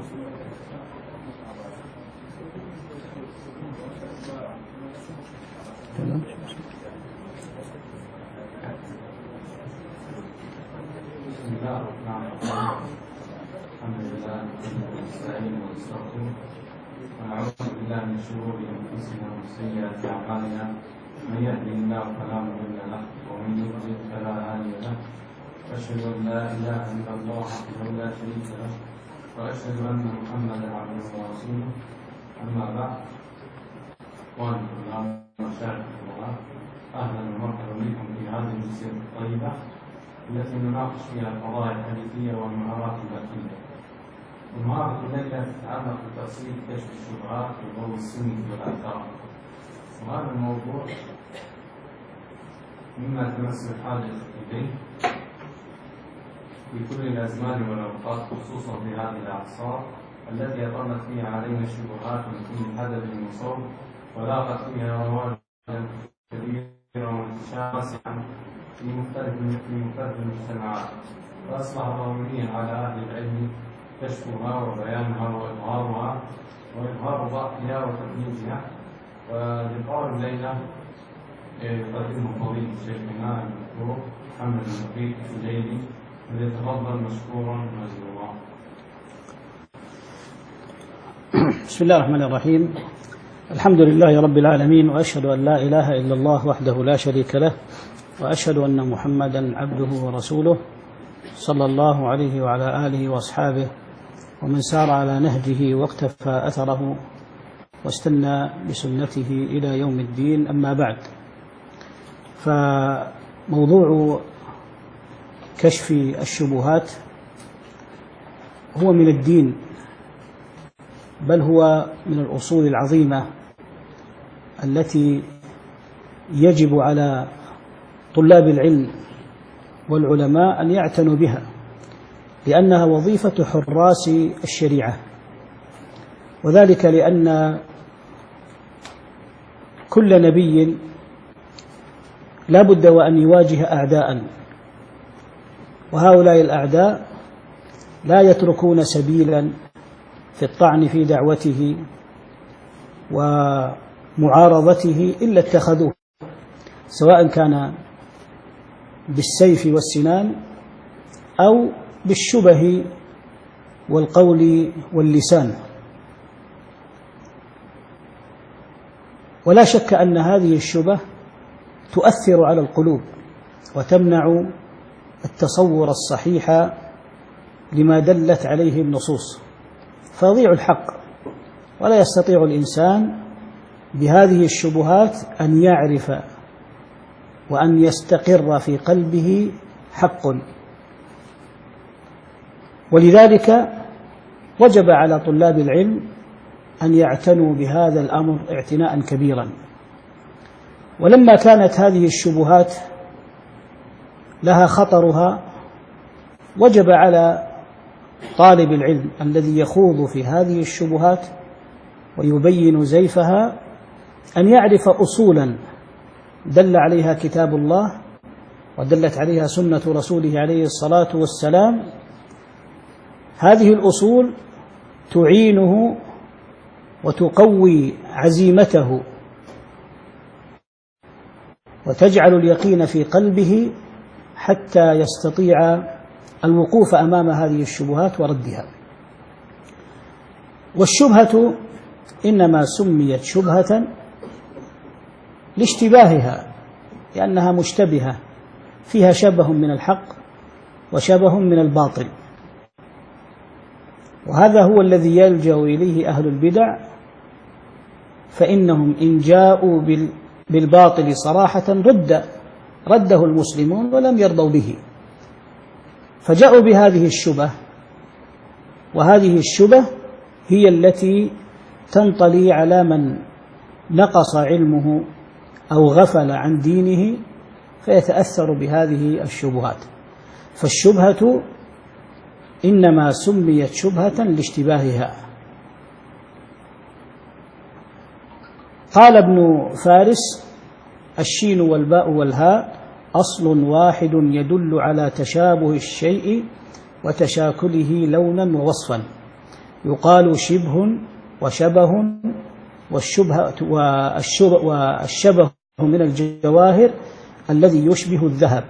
بسم الله الرحمن الرحيم. الحمد لله ونستعين ونستغفره ونعوذ بالله من شرور انفسنا ومن سيئات اعمالنا، من يهده الله فلا مضل له ومن يضلل فلا هادي له، واشهد ان لا اله الا الله وحده لا شريك له، واشهد ان محمدا عبده ورسوله. اما بعد، اخواني الكرام ومشايخ الله، اهلا ومرحبا بكم في هذه الجلسه الطيبه التي نناقش فيها القضايا الحديثية والمهارات الذكية. ومهارة الليلة تتعلق بتفصيل كشف الشبهات وضوء السنة والآثار. وهذا الموضوع مما تمس الحاجة إليه في كل الأزمان والأوقات، خصوصا في هذه الأعصار التي أطلت فيها علينا الشبهات من كل حدث وصوب، ولاقت فيها رواجا كبيرة وانتشارا واسعا في مختلف المجتمعات، فأصبح ضروريا على أهل العلم كشفها وبيانها وإظهار ضعفها وتمييزها. ولقاء الليلة يقدمه فضيلة شيخنا الدكتور محمد النبيل الجيلي، فليتفضل مشكورا مجزورا. بسم الله الرحمن الرحيم. الحمد لله رب العالمين، وأشهد أن لا إله إلا الله وحده لا شريك له، وأشهد أن محمدا عبده ورسوله صلى الله عليه وعلى آله وأصحابه ومن سار على نهجه واقتفى أثره واستنى بسنته إلى يوم الدين. أما بعد، فموضوع كشف الشبهات هو من الدين، بل هو من الأصول العظيمة التي يجب على طلاب العلم والعلماء أن يعتنوا بها، لأنها وظيفة حراس الشريعة. وذلك لأن كل نبي لا بد وأن يواجه أعداء، وهؤلاء الأعداء لا يتركون سبيلا في الطعن في دعوته ومعارضته إلا اتخذوه، سواء كان بالسيف والسنان أو بالشبه والقول واللسان. ولا شك أن هذه الشبه تؤثر على القلوب وتمنع التصور الصحيح لما دلت عليه النصوص، فيضيع الحق، ولا يستطيع الإنسان بهذه الشبهات أن يعرف وأن يستقر في قلبه حق. ولذلك وجب على طلاب العلم أن يعتنوا بهذا الأمر اعتناء كبيرا. ولما كانت هذه الشبهات لها خطرها، وجب على طالب العلم الذي يخوض في هذه الشبهات ويبين زيفها أن يعرف أصولا دل عليها كتاب الله ودلت عليها سنة رسوله عليه الصلاة والسلام. هذه الأصول تعينه وتقوي عزيمته وتجعل اليقين في قلبه حتى يستطيع الوقوف أمام هذه الشبهات وردها. والشبهة إنما سميت شبهة لاشتباهها، لأنها مشتبهة فيها شبه من الحق وشبه من الباطل، وهذا هو الذي يلجأ إليه أهل البدع، فإنهم إن جاءوا بالباطل صراحة رده المسلمون ولم يرضوا به، فجاءوا بهذه الشبه، وهذه الشبه هي التي تنطلي على من نقص علمه أو غفل عن دينه فيتأثر بهذه الشبهات. فالشبهة إنما سميت شبهة لاشتباهها. قال ابن فارس: الشين والباء والهاء أصل واحد يدل على تشابه الشيء وتشاكله لونا ووصفا. يقال شبه وشبه، والشبه من الجواهر الذي يشبه الذهب،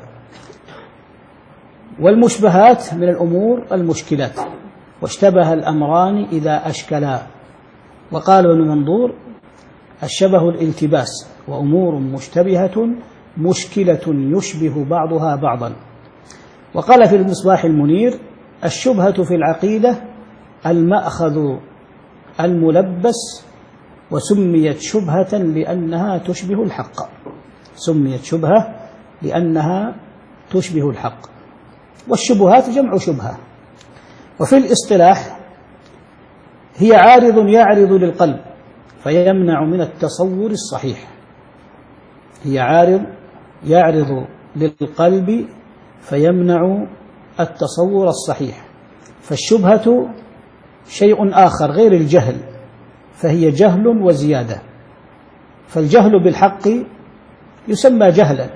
والمشبهات من الأمور المشكلات، واشتبه الأمران إذا أشكلا. وقال ابن منظور: الشبه الالتباس، وأمور مشتبهة مشكلة يشبه بعضها بعضا. وقال في المصباح المنير: الشبهة في العقيدة المأخذ الملبس، وسميت شبهة لأنها تشبه الحق. سميت شبهة لأنها تشبه الحق. والشبهات جمع شبهة. وفي الاصطلاح هي عارض يعرض للقلب فيمنع من التصور الصحيح. هي عارض يعرض للقلب فيمنع التصور الصحيح. فالشبهة شيء آخر غير الجهل، فهي جهل وزيادة. فالجهل بالحق يسمى جهلا،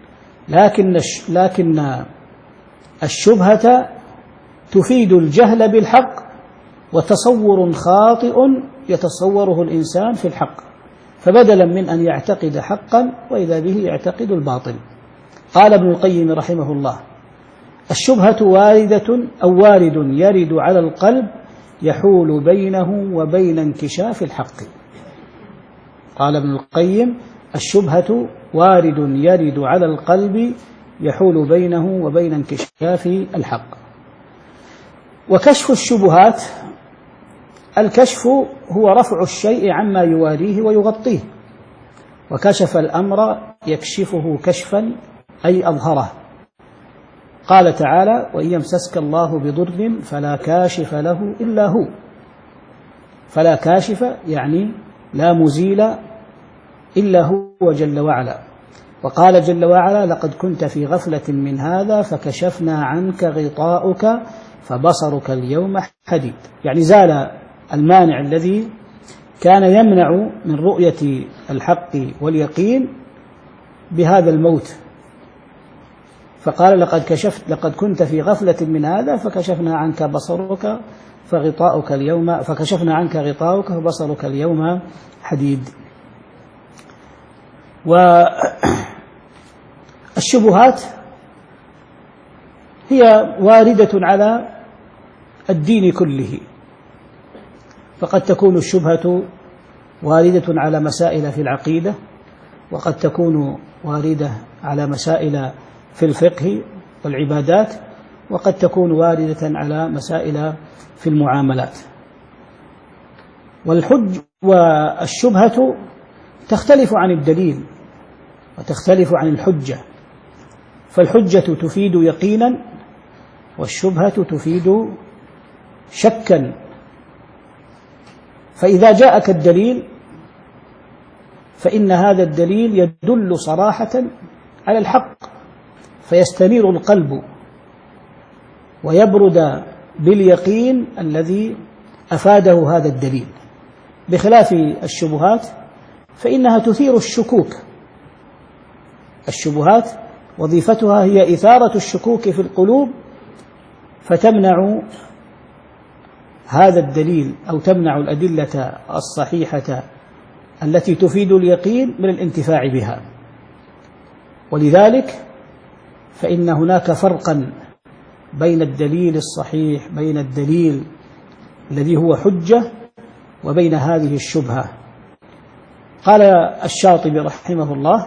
لكن الشبهة تفيد الجهل بالحق وتصور خاطئ يتصوره الإنسان في الحق، فبدلا من أن يعتقد حقا وإذا به يعتقد الباطل. قال ابن القيم رحمه الله: الشبهة واردة أو وارد يرد على القلب يحول بينه وبين انكشاف الحق. قال ابن القيم: الشبهة وارد يرد على القلب يحول بينه وبين انكشاف الحق. وكشف الشبهات، الكشف هو رفع الشيء عما يواريه ويغطيه، وكشف الأمر يكشفه كشفا أي أظهره. قال تعالى: وإن يمسسك الله بضر فلا كاشف له إلا هو. فلا كاشف يعني لا مزيل إلا هو جل وعلا. وقال جل وعلا: لقد كنت في غفلة من هذا فكشفنا عنك غطاؤك فبصرك اليوم حديد. يعني زال المانع الذي كان يمنع من رؤية الحق واليقين بهذا الموت. فقال: لقد كنت في غفلة من هذا فكشفنا عنك بصرك فكشفنا عنك غطاؤك فبصرك اليوم حديد. والشبهات هي واردة على الدين كله، فقد تكون الشبهة واردة على مسائل في العقيدة، وقد تكون واردة على مسائل في الفقه والعبادات، وقد تكون واردة على مسائل في المعاملات. والشبهة تختلف عن الدليل وتختلف عن الحجة، فالحجة تفيد يقينا والشبهة تفيد شكا. فإذا جاءك الدليل فإن هذا الدليل يدل صراحة على الحق، فيستنير القلب ويبرد باليقين الذي أفاده هذا الدليل، بخلاف الشبهات فإنها تثير الشكوك. الشبهات وظيفتها هي إثارة الشكوك في القلوب، فتمنع هذا الدليل أو تمنع الأدلة الصحيحة التي تفيد اليقين من الانتفاع بها. ولذلك فإن هناك فرقا بين الدليل الصحيح، بين الدليل الذي هو حجة، وبين هذه الشبهة. قال الشاطبي رحمه الله: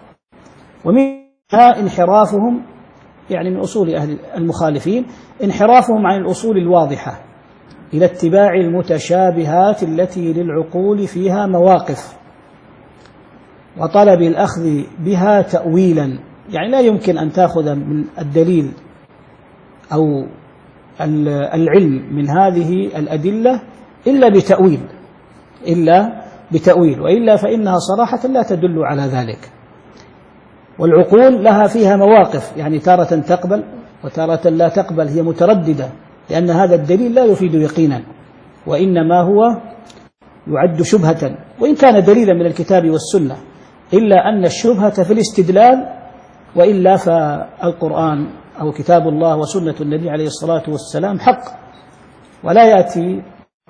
ومنها انحرافهم، يعني من أصول أهل المخالفين، انحرافهم عن الأصول الواضحة إلى اتباع المتشابهات التي للعقول فيها مواقف، وطلب الأخذ بها تأويلا. يعني لا يمكن أن تأخذ من الدليل أو العلم من هذه الأدلة إلا بتأويل، وإلا فإنها صراحة لا تدل على ذلك. والعقول لها فيها مواقف، يعني تارة تقبل وتارة لا تقبل، هي مترددة، لأن هذا الدليل لا يفيد يقينا، وإنما هو يعد شبهة، وإن كان دليلا من الكتاب والسنة، إلا أن الشبهة في الاستدلال، وإلا فالقرآن أو كتاب الله وسنة النبي عليه الصلاة والسلام حق، ولا يأتي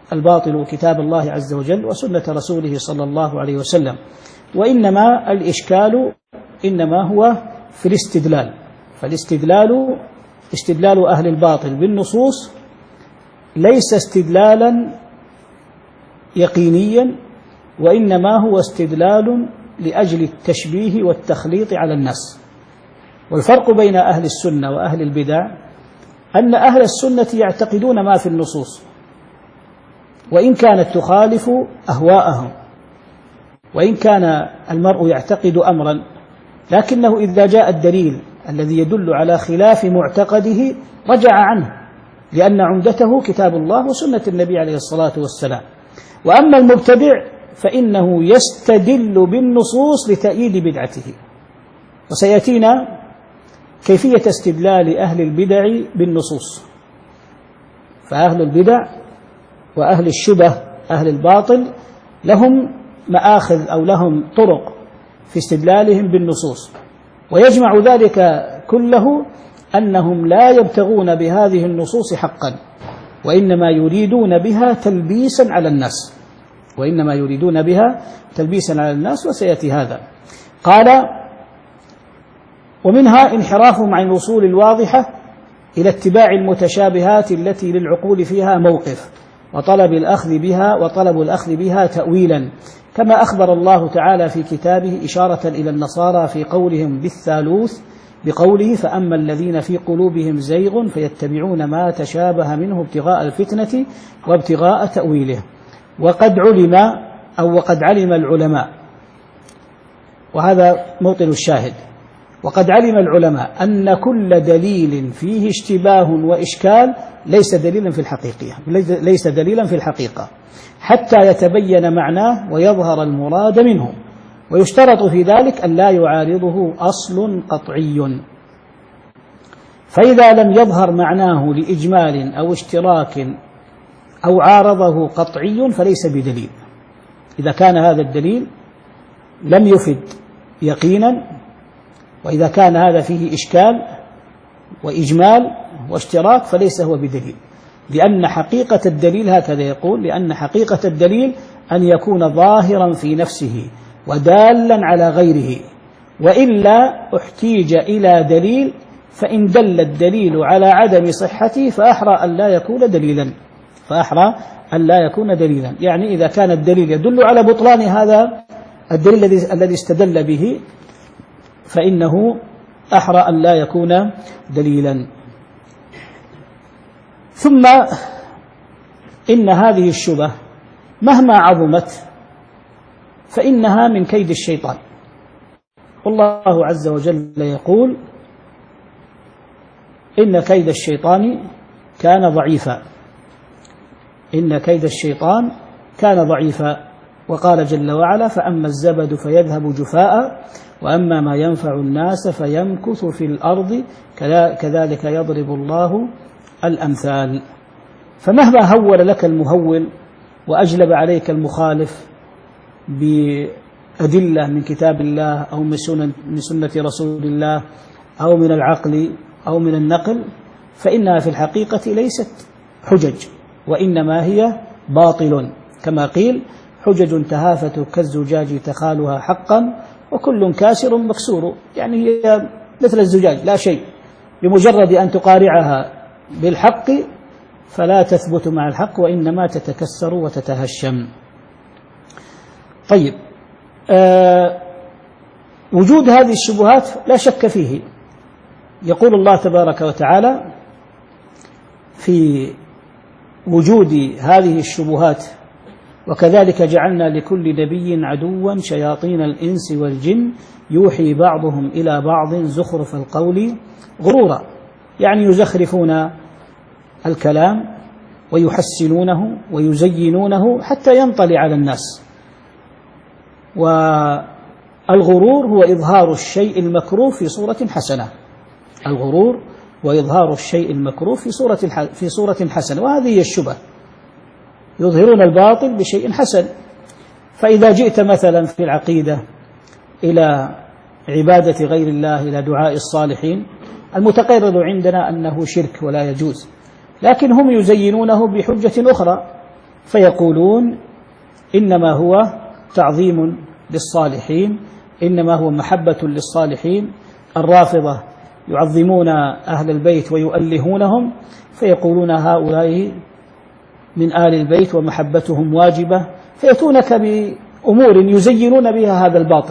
الباطل كتاب الله عز وجل وسنة رسوله صلى الله عليه وسلم، وإنما الإشكال إنما هو في الاستدلال. فالاستدلال استدلال أهل الباطل بالنصوص ليس استدلالا يقينيا، وإنما هو استدلال لأجل التشبيه والتخليط على الناس. والفرق بين أهل السنة وأهل البدع أن أهل السنة يعتقدون ما في النصوص وإن كانت تخالف أهواءهم، وإن كان المرء يعتقد أمرا لكنه إذا جاء الدليل الذي يدل على خلاف معتقده رجع عنه، لأن عمدته كتاب الله وسنة النبي عليه الصلاة والسلام. وأما المبتدع فإنه يستدل بالنصوص لتأييد بدعته، وسيأتينا كيفية استدلال أهل البدع بالنصوص. فأهل البدع وأهل الشبه أهل الباطل لهم مآخذ أو لهم طرق في استدلالهم بالنصوص، ويجمع ذلك كله أنهم لا يبتغون بهذه النصوص حقا، وإنما يريدون بها تلبيسا على الناس، وإنما يريدون بها تلبيسا على الناس، وسيأتي هذا. قال: ومنها انحرافهم عن الأصول الواضحة إلى اتباع المتشابهات التي للعقول فيها موقف، وطلب الأخذ بها تأويلا، كما أخبر الله تعالى في كتابه إشارة إلى النصارى في قولهم بالثالوث بقوله: فأما الذين في قلوبهم زيغ فيتبعون ما تشابه منه ابتغاء الفتنة وابتغاء تأويله. وقد علم العلماء، وهذا موطن الشاهد، وقد علم العلماء أن كل دليل فيه اشتباه وإشكال ليس دليلا في الحقيقة حتى يتبين معناه ويظهر المراد منه، ويشترط في ذلك أن لا يعارضه أصل قطعي. فإذا لم يظهر معناه لإجمال أو اشتراك أو عارضه قطعي فليس بدليل. إذا كان هذا الدليل لم يفد يقينا، وإذا كان هذا فيه إشكال وإجمال واشتراك فليس هو بدليل، لأن حقيقة الدليل هكذا يقول: لأن حقيقة الدليل أن يكون ظاهرا في نفسه ودالا على غيره، وإلا احتيج إلى دليل، فإن دل الدليل على عدم صحته فأحرى أن لا يكون دليلا. يعني إذا كان الدليل يدل على بطلان هذا الدليل الذي استدل به فإنه أحرى أن لا يكون دليلا. ثم إن هذه الشبه مهما عظمت فإنها من كيد الشيطان، والله عز وجل يقول: إن كيد الشيطان كان ضعيفا. وقال جل وعلا: فأما الزبد فيذهب جفاء وأما ما ينفع الناس فيمكث في الأرض كذلك يضرب الله الأمثال. فمهما هول لك المهول وأجلب عليك المخالف بأدلة من كتاب الله أو من سنة رسول الله أو من العقل أو من النقل، فإنها في الحقيقة ليست حجج، وإنما هي باطل، كما قيل: حجج تهافت كالزجاج تخالها حقا وكل كاسر مكسور. يعني هي مثل الزجاج لا شيء، بمجرد أن تقارعها بالحق فلا تثبت مع الحق، وإنما تتكسر وتتهشم. طيب، وجود هذه الشبهات لا شك فيه. يقول الله تبارك وتعالى في وجود هذه الشبهات: وكذلك جعلنا لكل نبي عدوا شياطين الإنس والجن يوحي بعضهم إلى بعض زخرف القول غرورا. يعني يزخرفون الكلام ويحسنونه ويزينونه حتى ينطلي على الناس. والغرور هو إظهار الشيء المكروه في صورة حسنة، الغرور وإظهار الشيء المكروه في صورة حسنة، وهذه هي الشبه، يظهرون الباطل بشيء حسن. فإذا جئت مثلا في العقيدة إلى عبادة غير الله، إلى دعاء الصالحين، المتقرر عندنا أنه شرك ولا يجوز، لكن هم يزينونه بحجة أخرى، فيقولون إنما هو تعظيم للصالحين، إنما هو محبة للصالحين. الرافضة يعظمون أهل البيت ويؤلهونهم، فيقولون هؤلاء من آل البيت ومحبتهم واجبة، فيأتونك بأمور يزينون بها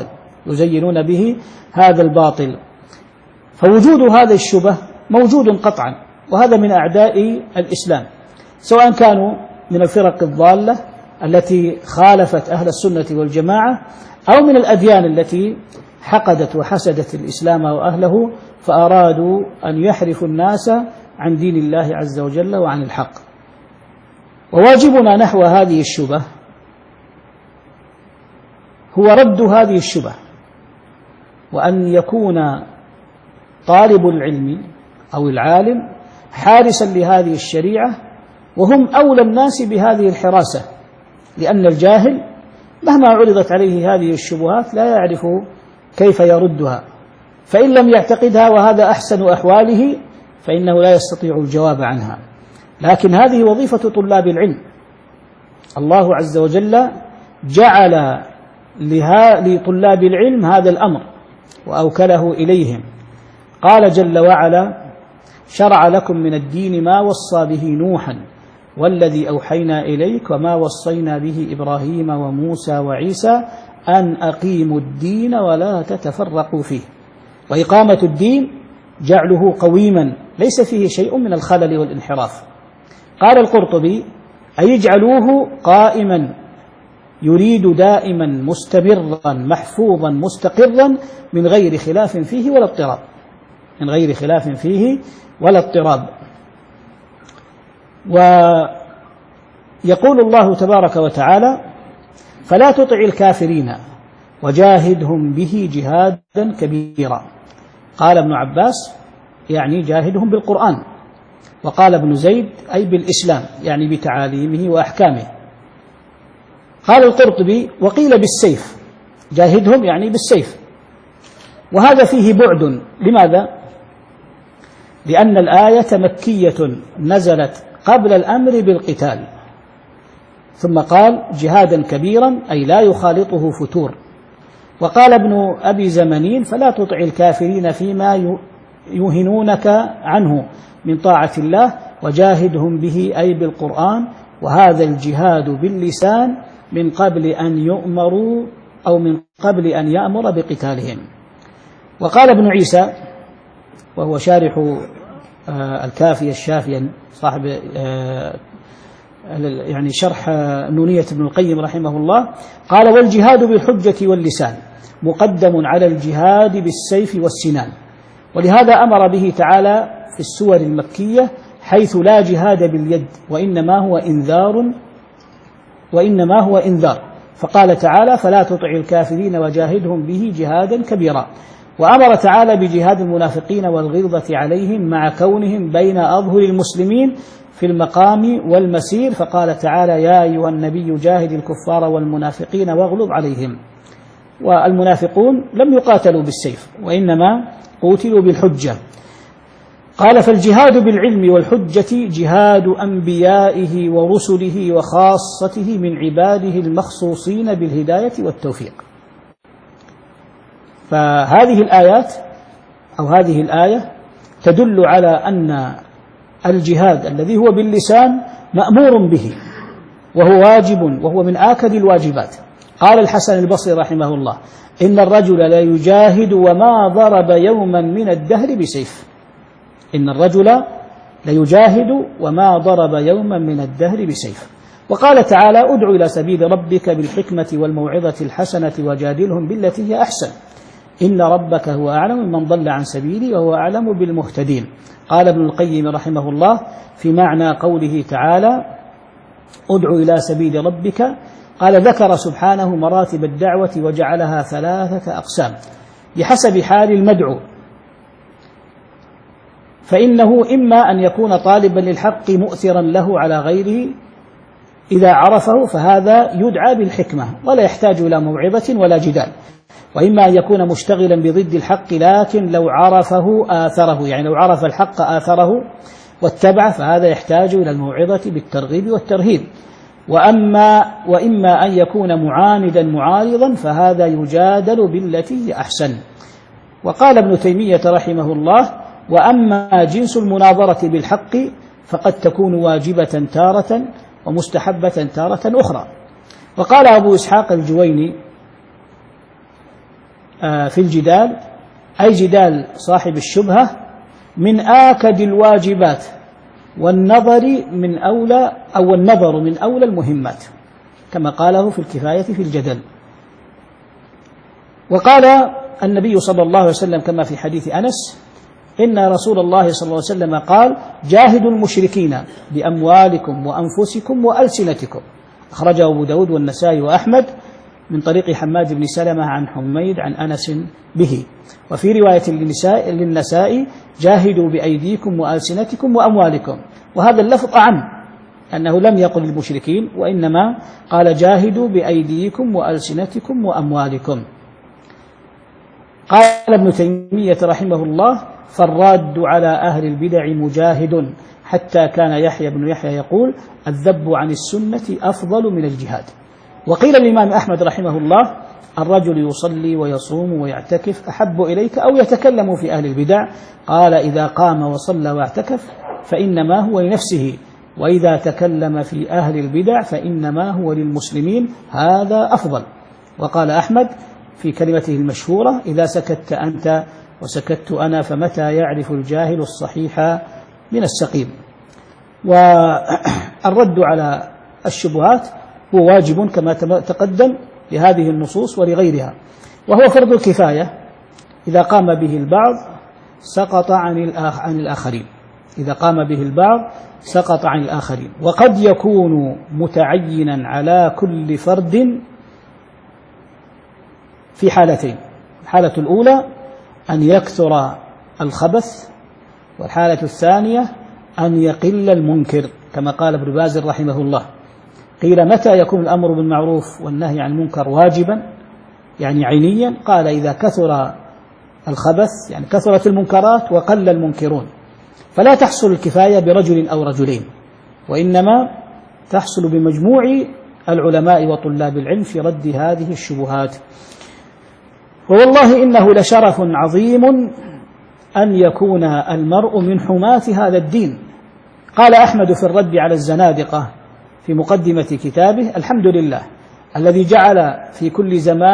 هذا الباطل. فوجود هذا الشبه موجود قطعا، وهذا من أعداء الإسلام، سواء كانوا من الفرق الضالة التي خالفت أهل السنة والجماعة، أو من الأديان التي حقدت وحسدت الإسلام وأهله، فأرادوا أن يحرفوا الناس عن دين الله عز وجل وعن الحق. وواجبنا نحو هذه الشبه هو رد هذه الشبه، وأن يكون طالب العلم أو العالم حارسا لهذه الشريعة، وهم أولى الناس بهذه الحراسة، لأن الجاهل مهما عرضت عليه هذه الشبهات لا يعرف كيف يردها، فإن لم يعتقدها وهذا أحسن أحواله فإنه لا يستطيع الجواب عنها. لكن هذه وظيفة طلاب العلم. الله عز وجل جعل لطلاب العلم هذا الأمر وأوكله إليهم. قال جل وعلا: شرع لكم من الدين ما وصى به نوحا والذي أوحينا إليك وما وصينا به إبراهيم وموسى وعيسى أن أقيموا الدين ولا تتفرقوا فيه. وإقامة الدين جعله قويما ليس فيه شيء من الخلل والانحراف. قال القرطبي: أي اجعلوه قائما يريد دائما مستمرا محفوظا مستقرا من غير خلاف فيه ولا اضطراب. ويقول الله تبارك وتعالى: فلا تطع الكافرين وجاهدهم به جهادا كبيرا. قال ابن عباس: يعني جاهدهم بالقرآن. وقال ابن زيد: أي بالإسلام، يعني بتعاليمه وأحكامه. قال القرطبي: وقيل بالسيف، جاهدهم يعني بالسيف. وهذا فيه بعد. لماذا؟ لأن الآية مكية نزلت قبل الأمر بالقتال، ثم قال جهادا كبيرا أي لا يخالطه فتور. وقال ابن أبي زمنين: فلا تطع الكافرين فيما يوهنونك عنه من طاعة الله وجاهدهم به أي بالقرآن. وهذا الجهاد باللسان من قبل أن يؤمروا أو من قبل أن يأمر بقتالهم. وقال ابن عيسى وهو شارح الكافية الشافيا صاحب يعني شرح نونية ابن القيم رحمه الله، قال: والجهاد بالحجة واللسان مقدم على الجهاد بالسيف والسنان. ولهذا أمر به تعالى في السور المكية حيث لا جهاد باليد وإنما هو إنذار، فقال تعالى: فلا تطع الكافرين وجاهدهم به جهادا كبيرا. وأمر تعالى بجهاد المنافقين والغلظة عليهم مع كونهم بين أظهر المسلمين في المقام والمسير، فقال تعالى: يا أيها النبي جاهد الكفار والمنافقين واغلظ عليهم. والمنافقون لم يقاتلوا بالسيف وإنما قوتلوا بالحجة. قال: فالجهاد بالعلم والحجة جهاد أنبيائه ورسله وخاصته من عباده المخصوصين بالهداية والتوفيق. فهذه الآيات أو هذه الآية تدل على أن الجهاد الذي هو باللسان مأمور به وهو واجب، وهو من آكد الواجبات. قال الحسن البصري رحمه الله: إن الرجل لا يجاهد وما ضرب يوما من الدهر بسيف. إن الرجل ليجاهد وما ضرب يوما من الدهر بسيف. وقال تعالى: ادع إلى سبيل ربك بالحكمة والموعظة الحسنة وجادلهم بالتي هي أحسن إن ربك هو أعلم من ضل عن سبيله وهو أعلم بالمهتدين. قال ابن القيم رحمه الله في معنى قوله تعالى: ادع إلى سبيل ربك، قال: ذكر سبحانه مراتب الدعوة وجعلها 3 أقسام بحسب حال المدعو، فإنه إما أن يكون طالبا للحق مؤثرا له على غيره إذا عرفه فهذا يدعى بالحكمة ولا يحتاج إلى موعظة ولا جدال، وإما أن يكون مشتغلا بضد الحق لكن لو عرفه آثره، يعني لو عرف الحق آثره واتبعه، فهذا يحتاج إلى الموعظة بالترغيب والترهيب. وإما أن يكون معاندا معارضا فهذا يجادل بالتي هي أحسن. وقال ابن تيمية رحمه الله: وأما جنس المناظرة بالحق فقد تكون واجبة تارة ومستحبة تارة أخرى. وقال أبو إسحاق الجويني في الجدال، أي جدال صاحب الشبهة، من آكد الواجبات والنظر من أولى المهمات، كما قاله في الكفاية في الجدل. وقال النبي صلى الله عليه وسلم كما في حديث أنس: إن رسول الله صلى الله عليه وسلم قال: جاهدوا المشركين بأموالكم وأنفسكم وألسنتكم. أخرجه أبو داود والنسائي وأحمد من طريق حماد بن سلمة عن حميد عن أنس به. وفي رواية للنسائي: جاهدوا بأيديكم وألسنتكم وأموالكم. وهذا اللفظ أعم، أنه لم يقل المشركين، وإنما قال: جاهدوا بأيديكم وألسنتكم وأموالكم. قال ابن تيمية رحمه الله: فالراد على أهل البدع مجاهد، حتى كان يحيى بن يحيى يقول: الذب عن السنة أفضل من الجهاد. وقيل الإمام أحمد رحمه الله: الرجل يصلي ويصوم ويعتكف أحب إليك أو يتكلم في أهل البدع؟ قال: إذا قام وصلى واعتكف فإنما هو لنفسه، وإذا تكلم في أهل البدع فإنما هو للمسلمين، هذا أفضل. وقال أحمد في كلمته المشهورة: إذا سكت أنت وسكت أنا فمتى يعرف الجاهل الصحيح من السقيم. والرد على الشبهات هو واجب كما تقدم لهذه النصوص ولغيرها، وهو فرض الكفاية. إذا قام به البعض سقط عن الآخرين، إذا قام به البعض سقط عن الآخرين. وقد يكون متعينا على كل فرد في حالتين: الحالة الأولى أن يكثر الخبث، والحالة الثانية أن يقل المنكر، كما قال ابن باز رحمه الله. قيل: متى يكون الأمر بالمعروف والنهي عن المنكر واجبا يعني عينيا؟ قال: إذا كثر الخبث، يعني كثرت المنكرات وقل المنكرون، فلا تحصل الكفاية برجل أو رجلين، وإنما تحصل بمجموع العلماء وطلاب العلم في رد هذه الشبهات. والله إنه لشرف عظيم أن يكون المرء من حماة هذا الدين. قال أحمد في الرد على الزنادقة في مقدمة كتابه: الحمد لله الذي جعل في كل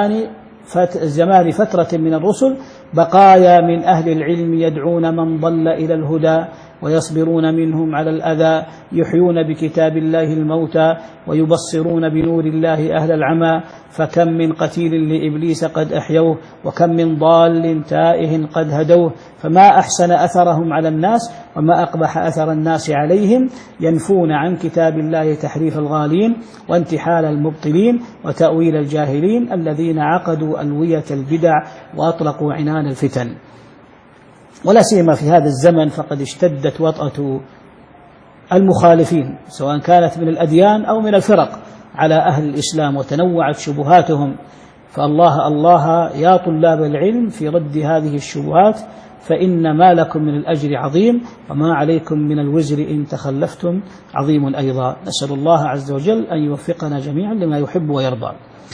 زمان فترة من الرسل بقايا من أهل العلم يدعون من ضل إلى الهدى ويصبرون منهم على الأذى، يحيون بكتاب الله الموتى ويبصرون بنور الله أهل العمى، فكم من قتيل لإبليس قد أحيوه، وكم من ضال تائه قد هدوه، فما أحسن أثرهم على الناس وما أقبح أثر الناس عليهم، ينفون عن كتاب الله تحريف الغالين وانتحال المبطلين وتأويل الجاهلين الذين عقدوا ألوية البدع وأطلقوا عنان الفتن. ولا سيما في هذا الزمن فقد اشتدت وطأة المخالفين سواء كانت من الأديان أو من الفرق على أهل الإسلام، وتنوعت شبهاتهم. فالله الله يا طلاب العلم في رد هذه الشبهات، فإن ما لكم من الأجر عظيم وما عليكم من الوزر إن تخلفتم عظيم أيضا. نسأل الله عز وجل أن يوفقنا جميعا لما يحب ويرضى.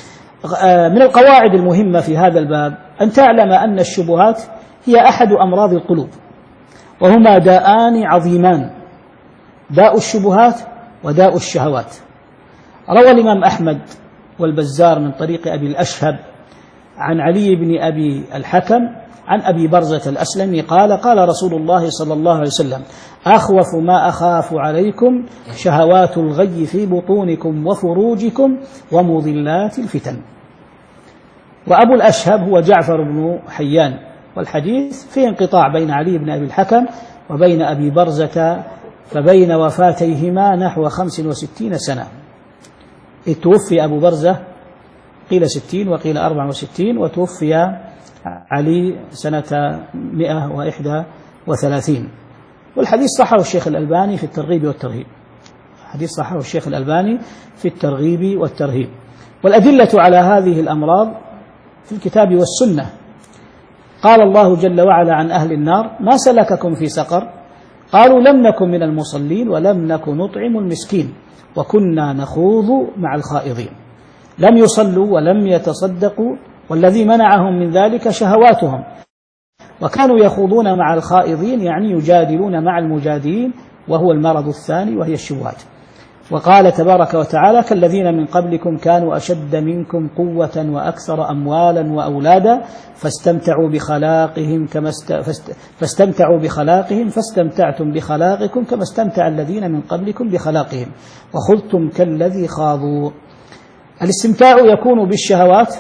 من القواعد المهمة في هذا الباب أن تعلم أن الشبهات هي أحد أمراض القلوب، وهما داءان عظيمان: داء الشبهات وداء الشهوات. روى الإمام أحمد والبزار من طريق أبي الأشهب عن علي بن أبي الحكم عن أبي برزة الأسلمي قال: قال رسول الله صلى الله عليه وسلم: أخوف ما أخاف عليكم شهوات الغي في بطونكم وفروجكم ومضلات الفتن. وأبو الأشهب هو جعفر بن حيان، والحديث فيه انقطاع بين علي بن أبي الحكم وبين أبي برزة، فبين وفاتيهما نحو 65 سنة. توفي أبو برزة قيل 60 وقيل 64، وتوفي علي سنة 131. والحديث صححه الشيخ الألباني في الترغيب والترهيب، حديث صححه الشيخ الألباني في الترغيب والترهيب. والأدلة على هذه الأمراض في الكتاب والسنة. قال الله جل وعلا عن أهل النار: ما سلككم في سقر؟ قالوا لم نكن من المصلين ولم نكن نطعم المسكين وكنا نخوض مع الخائضين. لم يصلوا ولم يتصدقوا، والذي منعهم من ذلك شهواتهم، وكانوا يخوضون مع الخائضين يعني يجادلون مع المجادلين، وهو المرض الثاني وهي الشبهات. وقال تبارك وتعالى: كالذين من قبلكم كانوا أشد منكم قوة وأكثر أموالا وأولادا فاستمتعوا بخلاقهم فاستمتعتم بخلاقكم كما استمتع الذين من قبلكم بخلاقهم وخذتم كالذي خاضوا. الاستمتاع يكون بالشهوات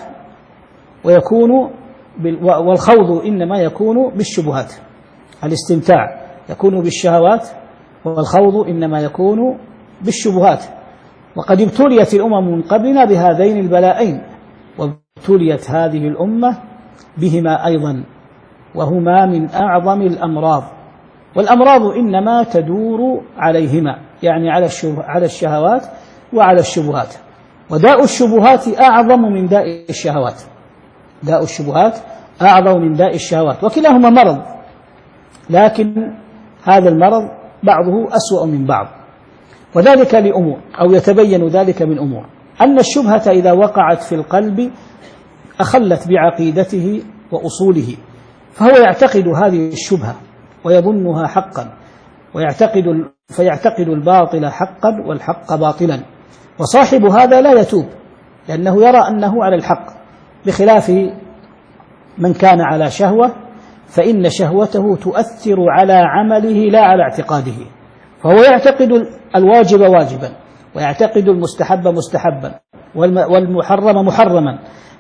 والخوض إنما يكون بالشبهات. الاستمتاع يكون بالشهوات والخوض إنما يكون بالشبهات. وقد ابتليت الأمم من قبلنا بهذين البلاءين، وابتليت هذه الأمة بهما أيضا، وهما من أعظم الأمراض. والأمراض إنما تدور عليهما، يعني على الشهوات وعلى الشبهات. وداء الشبهات أعظم من داء الشهوات. داء الشبهات أعظم من داء الشهوات، وكلاهما مرض، لكن هذا المرض بعضه أسوأ من بعض. وذلك لأمور، أو يتبين ذلك من أمور: أن الشبهة إذا وقعت في القلب أخلت بعقيدته وأصوله، فهو يعتقد هذه الشبهة ويظنها حقا، فيعتقد الباطل حقا والحق باطلا. وصاحب هذا لا يتوب، لأنه يرى أنه على الحق، بخلاف من كان على شهوة، فإن شهوته تؤثر على عمله لا على اعتقاده، فهو يعتقد الواجب واجبا، ويعتقد المستحب مستحبا، والمحرم محرما،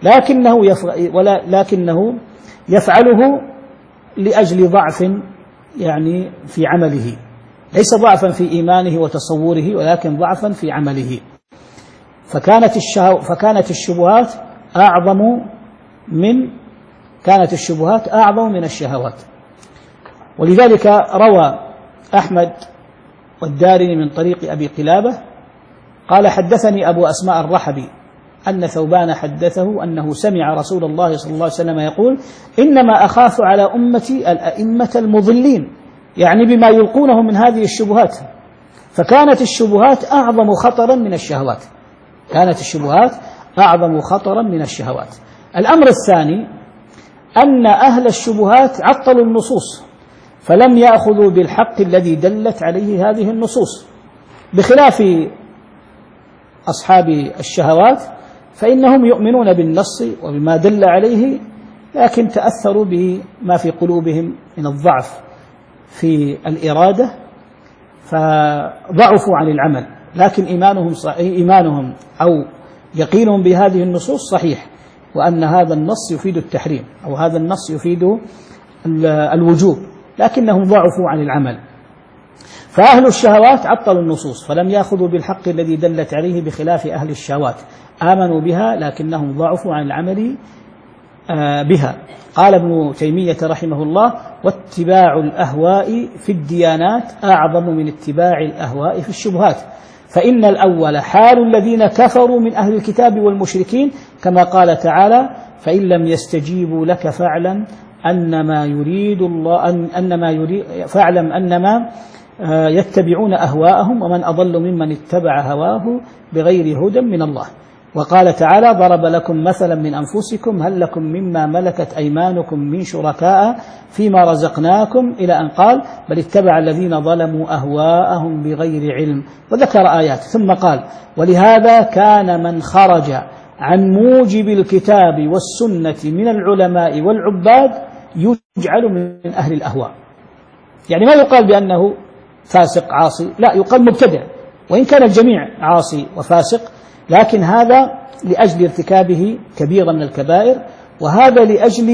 لكنه يفعله لأجل ضعف يعني في عمله، ليس ضعفا في إيمانه وتصوره، ولكن ضعفا في عمله. فكانت الشبهات أعظم من الشهوات. ولذلك روى أحمد والدارمي من طريق أبي قلابة قال: حدثني أبو أسماء الرحبي أن ثوبان حدثه أنه سمع رسول الله صلى الله عليه وسلم يقول: إنما أخاف على أمتي الأئمة المضلين، يعني بما يلقونه من هذه الشبهات. فكانت الشبهات أعظم خطرا من الشهوات. الأمر الثاني أن أهل الشبهات عطلوا النصوص، فلم يأخذوا بالحق الذي دلت عليه هذه النصوص، بخلاف أصحاب الشهوات، فإنهم يؤمنون بالنص وبما دل عليه، لكن تأثروا بما في قلوبهم من الضعف في الإرادة فضعفوا عن العمل، لكن إيمانهم أو يقينهم بهذه النصوص صحيح، وأن هذا النص يفيد التحريم أو هذا النص يفيد الوجوب، لكنهم ضعفوا عن العمل. فأهل الشهوات عطلوا النصوص فلم يأخذوا بالحق الذي دلت عليه، بخلاف أهل الشهوات آمنوا بها لكنهم ضعفوا عن العمل بها. قال ابن تيمية رحمه الله: واتباع الأهواء في الديانات أعظم من اتباع الأهواء في الشبهات، فإن الأول حال الذين كفروا من أهل الكتاب والمشركين، كما قال تعالى: فإن لم يستجيبوا لك فاعلم أنما يتبعون أهواءهم ومن أضل ممن اتبع هواه بغير هدى من الله. وقال تعالى: ضرب لكم مثلا من أنفسكم هل لكم مما ملكت أيمانكم من شركاء فيما رزقناكم، إلى أن قال: بل اتبع الذين ظلموا أهواءهم بغير علم، وذكر آيات. ثم قال: ولهذا كان من خرج عن موجب الكتاب والسنة من العلماء والعباد يجعل من أهل الأهواء. يعني ما يقال بأنه فاسق عاصي، لا، يقال مبتدع، وإن كان الجميع عاصي وفاسق، لكن هذا لأجل ارتكابه كبيرا من الكبائر، وهذا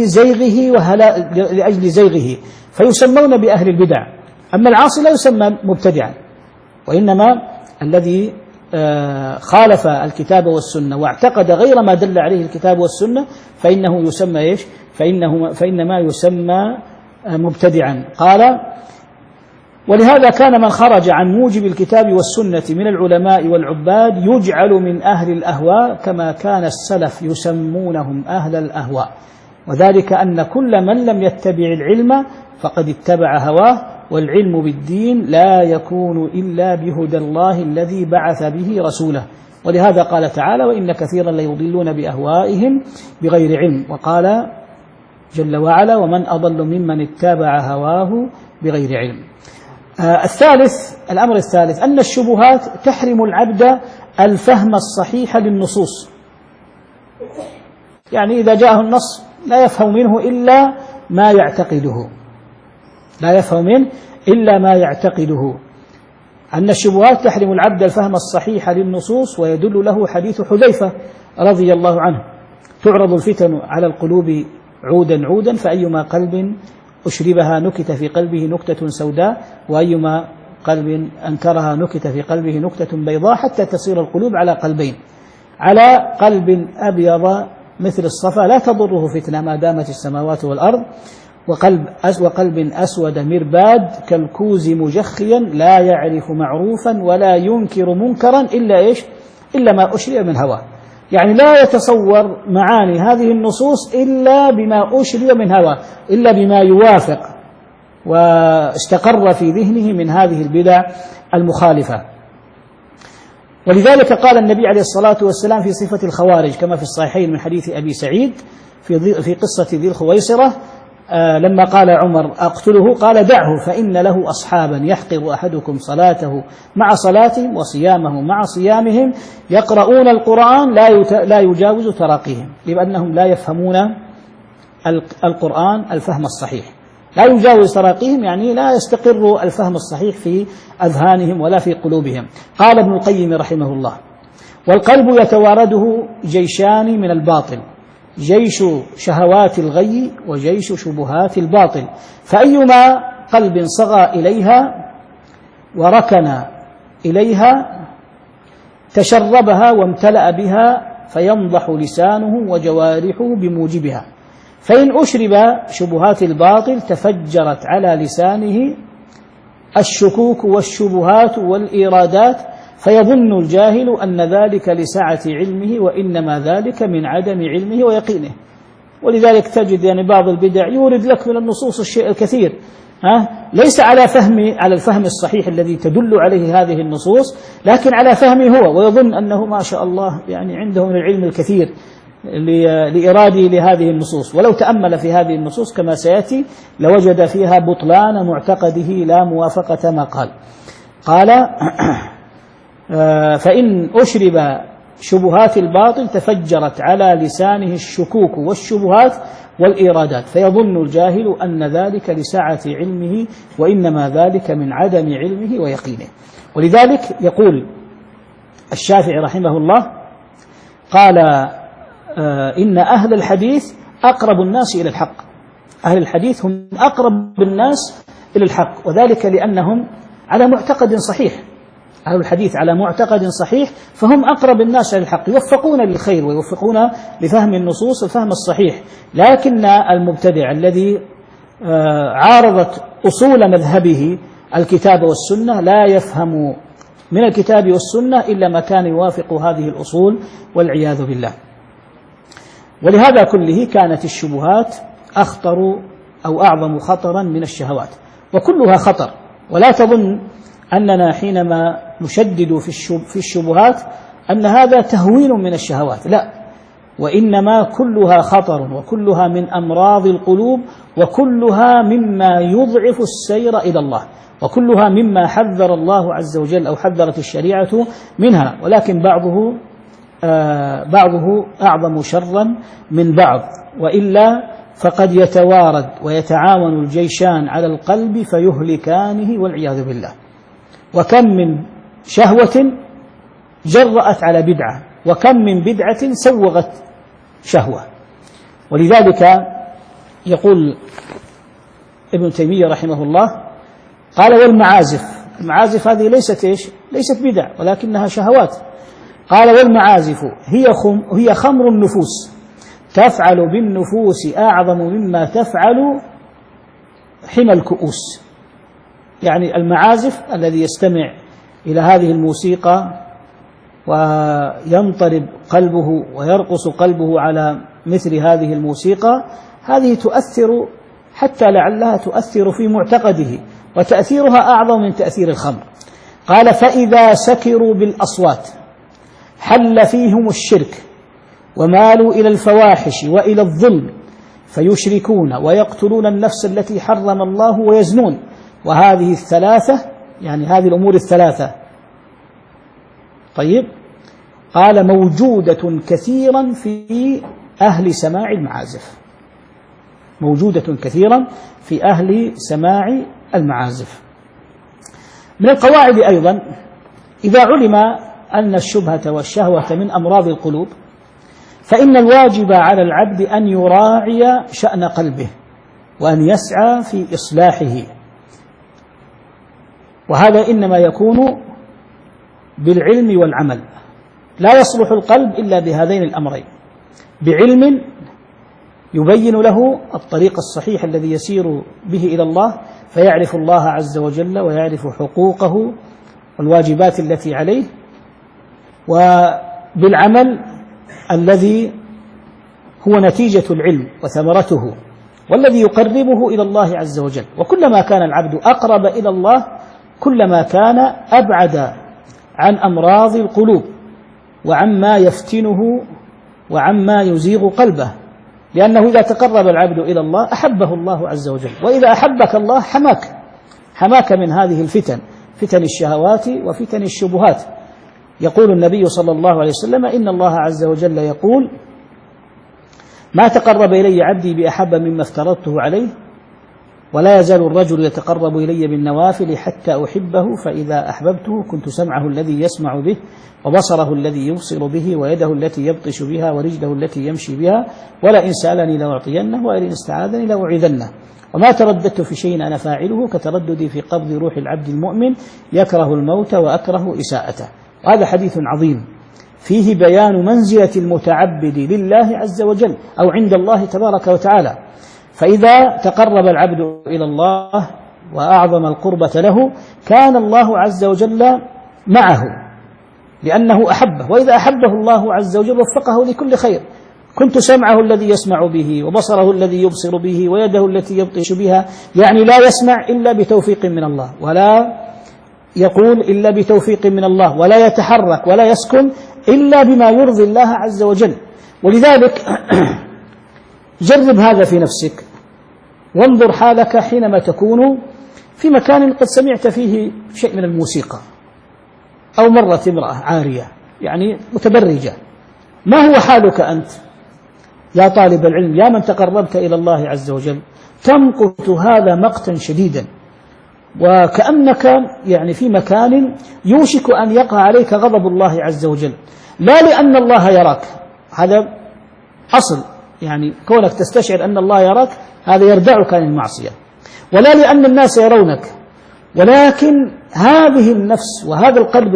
لأجل زيغه فيسمون بأهل البدع. أما العاصي لا يسمى مبتدعا، وإنما الذي خالف الكتاب والسنة واعتقد غير ما دل عليه الكتاب والسنة فإنه يسمى إيش؟ فإنما يسمى مبتدعا. قال: ولهذا كان من خرج عن موجب الكتاب والسنة من العلماء والعباد يجعل من أهل الأهواء، كما كان السلف يسمونهم أهل الأهواء، وذلك أن كل من لم يتبع العلم فقد اتبع هواه، والعلم بالدين لا يكون إلا بهدى الله الذي بعث به رسوله. ولهذا قال تعالى: وإن كثيرا ليضلون بأهوائهم بغير علم. وقال جل وعلا: ومن أضل ممن اتبع هواه بغير علم. الأمر الثالث أن الشبهات تحرم العبد الفهم الصحيح للنصوص. يعني إذا جاءه النص لا يفهم منه إلا ما يعتقده، أن الشبهات تحرم العبد الفهم الصحيح للنصوص. ويدل له حديث حذيفة رضي الله عنه: تعرض الفتن على القلوب عودا عودا، فأيما قلب أشربها نكت في قلبه نكتة سوداء، وأيما قلب أنكرها نكت في قلبه نكتة بيضاء، حتى تصير القلوب على قلبين: على قلب أبيض مثل الصفا لا تضره فتنة ما دامت السماوات والأرض، وقلب أسود مرباد كالكوز مجخيا لا يعرف معروفا ولا ينكر منكرا إلا ما أشرب من هواه. يعني لا يتصور معاني هذه النصوص إلا بما أشرب من هواه، إلا بما يوافق واستقر في ذهنه من هذه البدع المخالفة. ولذلك قال النبي عليه الصلاة والسلام في صفة الخوارج كما في الصحيحين من حديث أبي سعيد في قصة ذي الخويصرة، لما قال عمر: أقتله؟ قال: دعه فإن له أصحابا يحقر أحدكم صلاته مع صلاتهم وصيامه مع صيامهم، يقرؤون القرآن لا يجاوز تراقيهم، لأنهم لا يفهمون القرآن الفهم الصحيح. لا يجاوز تراقيهم يعني لا يستقر الفهم الصحيح في أذهانهم ولا في قلوبهم. قال ابن القيم رحمه الله: والقلب يتوارده جيشان من الباطل: جيش شهوات الغي وجيش شبهات الباطل، فأيما قلب صغى إليها وركن إليها تشربها وامتلأ بها فينضح لسانه وجوارحه بموجبها، فإن أشرب شبهات الباطل تفجرت على لسانه الشكوك والشبهات والإيرادات، فيظن الجاهل أن ذلك لسعة علمه وإنما ذلك من عدم علمه ويقينه. ولذلك تجد يعني بعض البدع يورد لك من النصوص الشيء الكثير، ليس على الفهم الصحيح الذي تدل عليه هذه النصوص، لكن على فهمه هو، ويظن أنه ما شاء الله يعني عنده من العلم الكثير لإراده لهذه النصوص. ولو تأمل في هذه النصوص كما سيأتي لوجد فيها بطلان معتقده لا موافقة ما قال فإن أشرب شبهات الباطل تفجرت على لسانه الشكوك والشبهات والإيرادات، فيظن الجاهل أن ذلك لسعة علمه وإنما ذلك من عدم علمه ويقينه. ولذلك يقول الشافعي رحمه الله: قال إن أهل الحديث أقرب الناس إلى الحق. أهل الحديث هم أقرب الناس إلى الحق، وذلك لأنهم على معتقد صحيح. أهل الحديث على معتقد صحيح، فهم أقرب الناس إلى الحق، يوفقون للخير ويوفقون لفهم النصوص الفهم الصحيح. لكن المبتدع الذي عارضت أصول مذهبه الكتاب والسنة لا يفهم من الكتاب والسنة إلا ما كان يوافق هذه الأصول والعياذ بالله. ولهذا كله كانت الشبهات أخطر أو أعظم خطرا من الشهوات، وكلها خطر. ولا تظن أننا حينما نشدد في الشبهات أن هذا تهوين من الشهوات، لا، وإنما كلها خطر، وكلها من أمراض القلوب، وكلها مما يضعف السير إلى الله، وكلها مما حذر الله عز وجل أو حذرت الشريعة منها. ولكن بعضه أعظم شرا من بعض، وإلا فقد يتوارد ويتعاون الجيشان على القلب فيهلكانه والعياذ بالله. وكم من شهوة جرأت على بدعة، وكم من بدعة سوغت شهوة. ولذلك يقول ابن تيمية رحمه الله: قال: المعازف هذه ليست بدع ولكنها شهوات. قال: والمعازف هي خمر النفوس، تفعل بالنفوس أعظم مما تفعل حمى الكؤوس. يعني المعازف الذي يستمع إلى هذه الموسيقى وينطرب قلبه ويرقص قلبه على مثل هذه الموسيقى، هذه تؤثر، حتى لعلها تؤثر في معتقده وتأثيرها أعظم من تأثير الخمر. قال: فإذا سكروا بالأصوات حل فيهم الشرك ومالوا إلى الفواحش وإلى الظلم فيشركون ويقتلون النفس التي حرم الله ويزنون. وهذه الثلاثة، يعني هذه الأمور الثلاثة، طيب، قال موجودة كثيرا في أهل سماع المعازف، موجودة كثيرا في أهل سماع المعازف. من القواعد أيضا: إذا علم أن الشبهة والشهوة من أمراض القلوب فإن الواجب على العبد أن يراعي شأن قلبه وأن يسعى في إصلاحه، وهذا إنما يكون بالعلم والعمل. لا يصلح القلب إلا بهذين الأمرين: بعلم يبين له الطريق الصحيح الذي يسير به إلى الله فيعرف الله عز وجل ويعرف حقوقه والواجبات التي عليه، وبالعمل الذي هو نتيجة العلم وثمرته والذي يقربه إلى الله عز وجل. وكلما كان العبد أقرب إلى الله كلما كان أبعد عن أمراض القلوب وعما يفتنه وعما يزيغ قلبه، لأنه إذا تقرب العبد إلى الله أحبه الله عز وجل، وإذا أحبك الله حماك من هذه الفتن، فتن الشهوات وفتن الشبهات. يقول النبي صلى الله عليه وسلم: إن الله عز وجل يقول: ما تقرب إلي عبدي بأحب مما افترضته عليه، ولا يزال الرجل يتقرب إلي بالنوافل حتى أحبه، فإذا أحببته كنت سمعه الذي يسمع به وبصره الذي يبصر به ويده التي يبطش بها ورجله التي يمشي بها، ولئن سألني لأعطينه ولئن استعاذني لأعيذنه. وما ترددت في شيء أنا فاعله كترددي في قبض روح العبد المؤمن يكره الموت وأكره إساءته. وهذا حديث عظيم فيه بيان منزلة المتعبد لله عز وجل أو عند الله تبارك وتعالى. فإذا تقرب العبد إلى الله وأعظم القربة له كان الله عز وجل معه لأنه أحبه، وإذا أحبه الله عز وجل وفقه لكل خير. كنت سمعه الذي يسمع به وبصره الذي يبصر به ويده التي يبطش بها، يعني لا يسمع إلا بتوفيق من الله، ولا يقول إلا بتوفيق من الله، ولا يتحرك ولا يسكن إلا بما يرضي الله عز وجل. ولذلك جرب هذا في نفسك وانظر حالك حينما تكون في مكان قد سمعت فيه شيء من الموسيقى، أو مرت امرأة عارية يعني متبرجة، ما هو حالك أنت يا طالب العلم، يا من تقربت إلى الله عز وجل؟ تمقت هذا مقتا شديدا، وكأنك يعني في مكان يوشك أن يقع عليك غضب الله عز وجل، لا لأن الله يراك، هذا أصل، يعني كونك تستشعر أن الله يراك هذا يردعك عن المعصية، ولا لأن الناس يرونك، ولكن هذه النفس وهذا القلب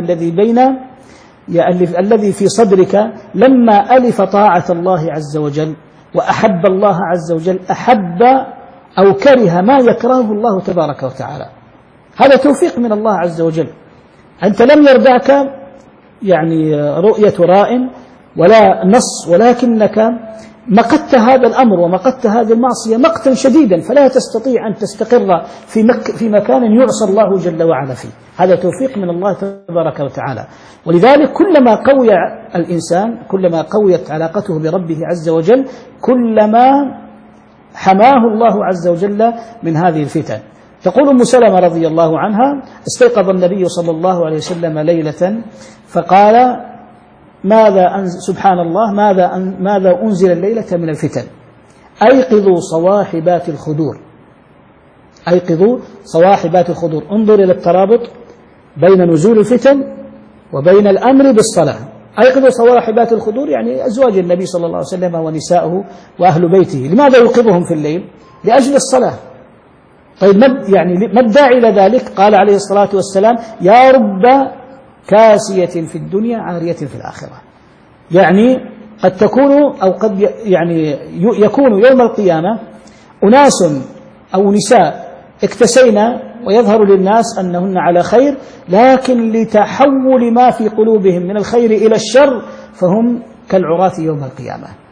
الذي في صدرك لما ألف طاعة الله عز وجل وأحب الله عز وجل أحب أو كره ما يكرهه الله تبارك وتعالى. هذا توفيق من الله عز وجل. أنت لم يردعك يعني رؤية راء ولا نص، ولكنك مقت هذا الأمر ومقت هذه المعصية مقتا شديدا، فلا تستطيع أن تستقر في مكان يعصى الله جل وعلا فيه. هذا توفيق من الله تبارك وتعالى. ولذلك كلما قوي الإنسان، كلما قويت علاقته بربه عز وجل، كلما حماه الله عز وجل من هذه الفتن. تقول أم سلمة رضي الله عنها: استيقظ النبي صلى الله عليه وسلم ليلة فقال: سبحان الله، ماذا أنزل الليلة من الفتن؟ أيقظوا صواحبات الخدور، أيقظوا صواحبات الخدور. انظر إلى الترابط بين نزول الفتن وبين الأمر بالصلاة. أيقظوا صواحبات الخدور يعني أزواج النبي صلى الله عليه وسلم ونساؤه وأهل بيته. لماذا يوقظهم في الليل؟ لأجل الصلاة. طيب ما الداعي إلى ذلك؟ قال عليه الصلاة والسلام: يا رب كاسية في الدنيا عارية في الآخرة. يعني قد تكون أو قد يعني يكون يوم القيامة أناس أو نساء اكتسينا ويظهر للناس أنهن على خير، لكن لتحول ما في قلوبهم من الخير إلى الشر فهم كالعراة يوم القيامة.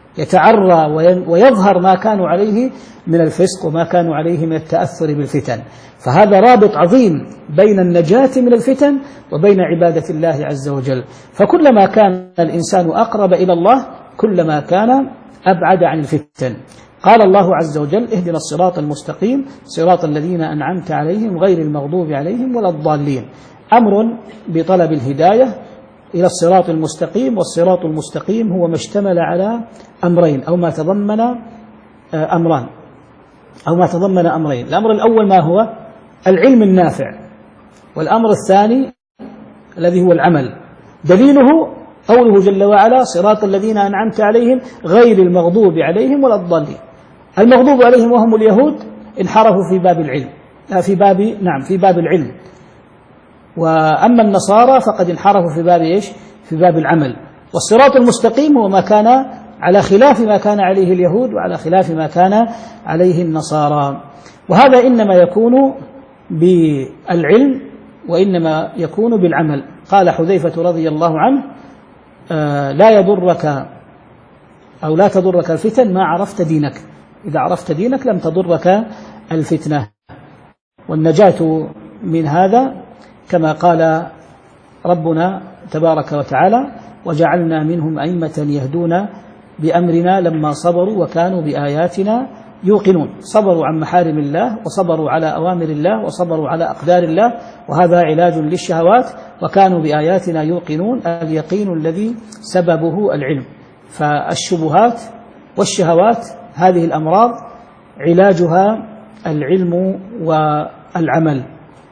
يتعرى ويظهر ما كانوا عليه من الفسق وما كانوا عليه من التأثر بالفتن. فهذا رابط عظيم بين النجاة من الفتن وبين عبادة الله عز وجل. فكلما كان الإنسان أقرب إلى الله كلما كان أبعد عن الفتن. قال الله عز وجل: اهدنا الصراط المستقيم صراط الذين أنعمت عليهم غير المغضوب عليهم ولا الضالين. أمر بطلب الهداية إلى الصراط المستقيم، والصراط المستقيم هو ما اشتمل على أمرين أو ما تضمن أمران أو ما تضمن أمرين. الأمر الأول ما هو؟ العلم النافع، والأمر الثاني الذي هو العمل. دليله قوله جل وعلا: صراط الذين أنعمت عليهم غير المغضوب عليهم ولا الضالين. المغضوب عليهم وهم اليهود انحرفوا في باب العلم، في باب العلم. وأما النصارى فقد انحرفوا في باب إيش؟ في باب العمل. والصراط المستقيم هو ما كان على خلاف ما كان عليه اليهود وعلى خلاف ما كان عليه النصارى. وهذا إنما يكون بالعلم وإنما يكون بالعمل. قال حذيفة رضي الله عنه: لا يضرك أو لا تضرك الفتن ما عرفت دينك. إذا عرفت دينك لم تضرك الفتنة. والنجاة من هذا كما قال ربنا تبارك وتعالى: وجعلنا منهم أئمة يهدون بأمرنا لما صبروا وكانوا بآياتنا يوقنون. صبروا عن محارم الله وصبروا على أوامر الله وصبروا على أقدار الله، وهذا علاج للشهوات. وكانوا بآياتنا يوقنون، اليقين الذي سببه العلم. فالشبهات والشهوات هذه الأمراض علاجها العلم والعمل.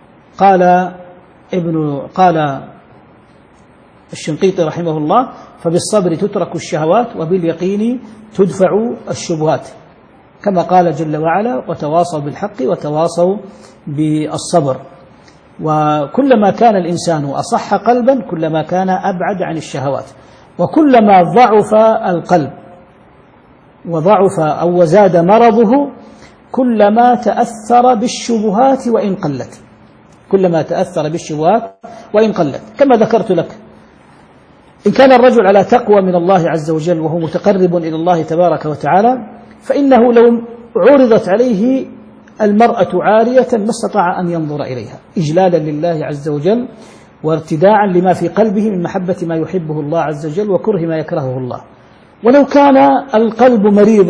قال الشنقيطي رحمه الله: فبالصبر تترك الشهوات وباليقين تدفع الشبهات، كما قال جل وعلا: وتواصوا بالحق وتواصوا بالصبر. وكلما كان الإنسان أصح قلبا كلما كان أبعد عن الشهوات. وكلما ضعف القلب وضعف أو وزاد مرضه كلما تأثر بالشبهات وإن قلت، كلما تأثر بالشبهات وإن قلت. كما ذكرت لك، إن كان الرجل على تقوى من الله عز وجل وهو متقرب إلى الله تبارك وتعالى، فإنه لو عرضت عليه المرأة عارية ما استطاع أن ينظر إليها إجلالا لله عز وجل وارتداعا لما في قلبه من محبة ما يحبه الله عز وجل وكره ما يكرهه الله. ولو كان القلب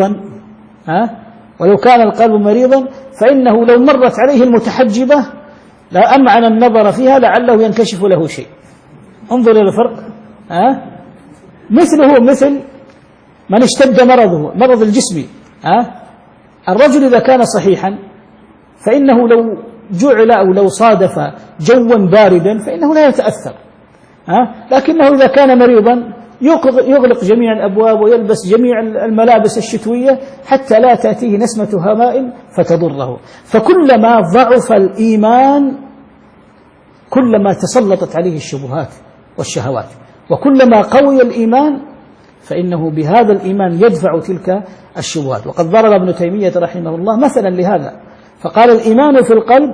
مريضا فإنه لو مرت عليه المتحجبة لا أمعن النظر فيها لعله ينكشف له شيء. انظر إلى الفرق. مثله مثل من اشتد مرضه، مرض الجسم. الرجل إذا كان صحيحا فإنه لو جعل أو لو صادف جوا باردا فإنه لا يتأثر. لكنه إذا كان مريضا يغلق جميع الأبواب ويلبس جميع الملابس الشتوية حتى لا تأتيه نسمة هواء فتضره. فكلما ضعف الإيمان كلما تسلطت عليه الشبهات والشهوات، وكلما قوي الإيمان فإنه بهذا الإيمان يدفع تلك الشبهات. وقد ضرب ابن تيمية رحمه الله مثلا لهذا فقال: الإيمان في القلب